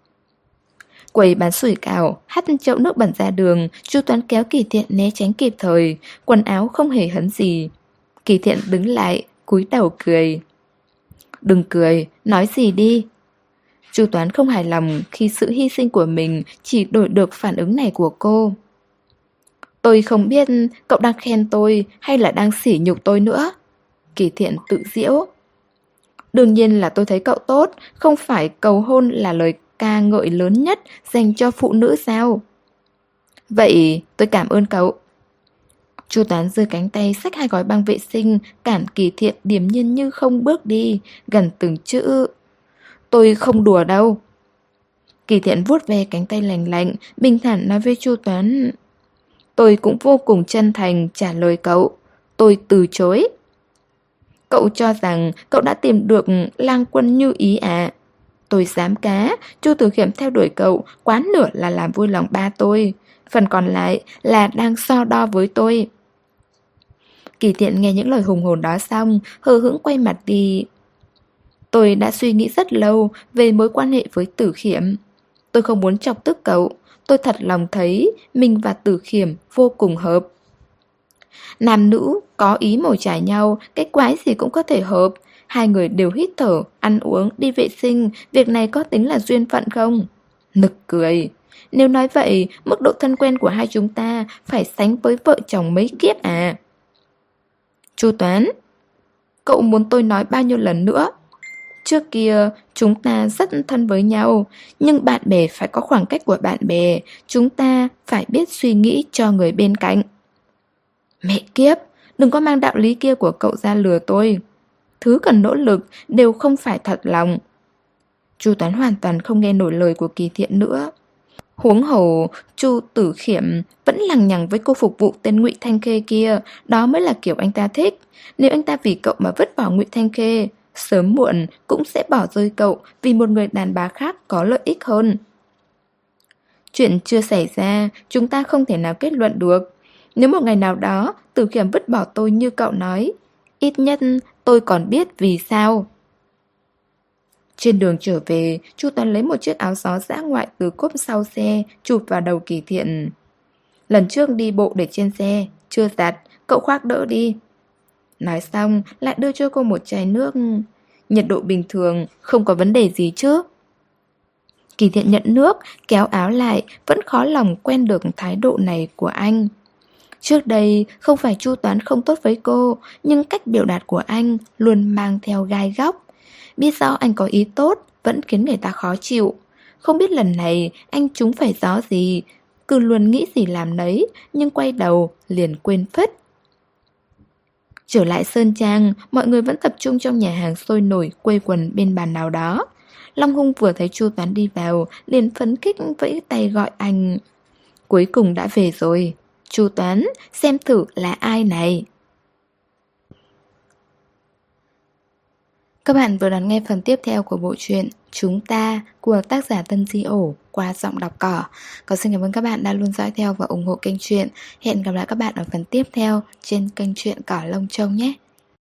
Speaker 1: Quầy bán sủi cảo, hắt chậu nước bẩn ra đường, Chu Toán kéo Kỳ Thiện né tránh kịp thời, quần áo không hề hấn gì. Kỳ Thiện đứng lại, cúi đầu cười. Đừng cười, nói gì đi. Chu Toán không hài lòng khi sự hy sinh của mình chỉ đổi được phản ứng này của cô. Tôi không biết cậu đang khen tôi hay là đang sỉ nhục tôi nữa. Kỳ Thiện tự giễu. Đương nhiên là tôi thấy cậu tốt, không phải cầu hôn là lời ca ngợi lớn nhất dành cho phụ nữ sao? Vậy tôi cảm ơn cậu. Chu Toán giơ cánh tay xách 2 gói băng vệ sinh, cản Kỳ Thiện điềm nhiên như không bước đi, gần từng chữ. Tôi không đùa đâu. Kỳ Thiện vuốt ve cánh tay lành lạnh, bình thản nói với Chu Toán. Tôi cũng vô cùng chân thành trả lời cậu. Tôi từ chối. Cậu cho rằng cậu đã tìm được lang quân như ý à? Tôi dám cá, Chu Tử Khiểm theo đuổi cậu, quá nửa là làm vui lòng ba tôi. Phần còn lại là đang so đo với tôi. Kỳ Thiện nghe những lời hùng hồn đó xong, hờ hững quay mặt đi. Tôi đã suy nghĩ rất lâu về mối quan hệ với Tử Khiểm. Tôi không muốn chọc tức cậu. Tôi thật lòng thấy mình và Tử Khiểm vô cùng hợp. Nam nữ có ý mồi chải nhau, cái quái gì cũng có thể hợp. 2 người đều hít thở, ăn uống, đi vệ sinh. Việc này có tính là duyên phận không? Nực cười. Nếu nói vậy, mức độ thân quen của hai chúng ta phải sánh với vợ chồng mấy kiếp à? Chu Toán, cậu muốn tôi nói bao nhiêu lần nữa? Trước kia chúng ta rất thân với nhau, nhưng bạn bè phải có khoảng cách của bạn bè. Chúng ta phải biết suy nghĩ cho người bên cạnh. Mẹ kiếp, đừng có mang đạo lý kia của cậu ra lừa tôi. Thứ cần nỗ lực đều không phải thật lòng. Chu Toán hoàn toàn không nghe nổi lời của Kỳ Thiện nữa. Huống hồ, Chu Tử Khiểm vẫn lằng nhằng với cô phục vụ tên Ngụy Thanh Khê kia. Đó mới là kiểu anh ta thích. Nếu anh ta vì cậu mà vứt bỏ Ngụy Thanh Khê, sớm muộn cũng sẽ bỏ rơi cậu vì một người đàn bà khác có lợi ích hơn. Chuyện chưa xảy ra, chúng ta không thể nào kết luận được. Nếu một ngày nào đó Tử Khiểm vứt bỏ tôi như cậu nói, ít nhất tôi còn biết vì sao. Trên đường trở về, Chu Toán lấy một chiếc áo gió dã ngoại từ cốp sau xe, chụp vào đầu Kỳ Thiện. Lần trước đi bộ để trên xe, chưa giặt, cậu khoác đỡ đi. Nói xong, lại đưa cho cô một chai nước. Nhiệt độ bình thường, không có vấn đề gì chứ? Kỳ Thiện nhận nước, kéo áo lại, vẫn khó lòng quen được thái độ này của anh. Trước đây, không phải Chu Toán không tốt với cô, nhưng cách biểu đạt của anh luôn mang theo gai góc. Biết rõ anh có ý tốt, vẫn khiến người ta khó chịu. Không biết lần này anh trúng phải gió gì, cứ luôn nghĩ gì làm nấy, nhưng quay đầu liền quên phết. Trở lại Sơn Trang, mọi người vẫn tập trung trong nhà hàng sôi nổi, quây quần bên bàn nào đó. Long Hung vừa thấy Chu Toán đi vào, liền phấn khích vẫy tay gọi anh. Cuối cùng đã về rồi. Chu Toán, xem thử là ai này. Các bạn vừa đón nghe phần tiếp theo của bộ truyện Chúng Ta của tác giả Tân Di Ổ qua giọng đọc cỏ. Còn xin cảm ơn các bạn đã luôn dõi theo và ủng hộ kênh truyện. Hẹn gặp lại các bạn ở phần tiếp theo trên kênh truyện Cỏ Lông Châu nhé.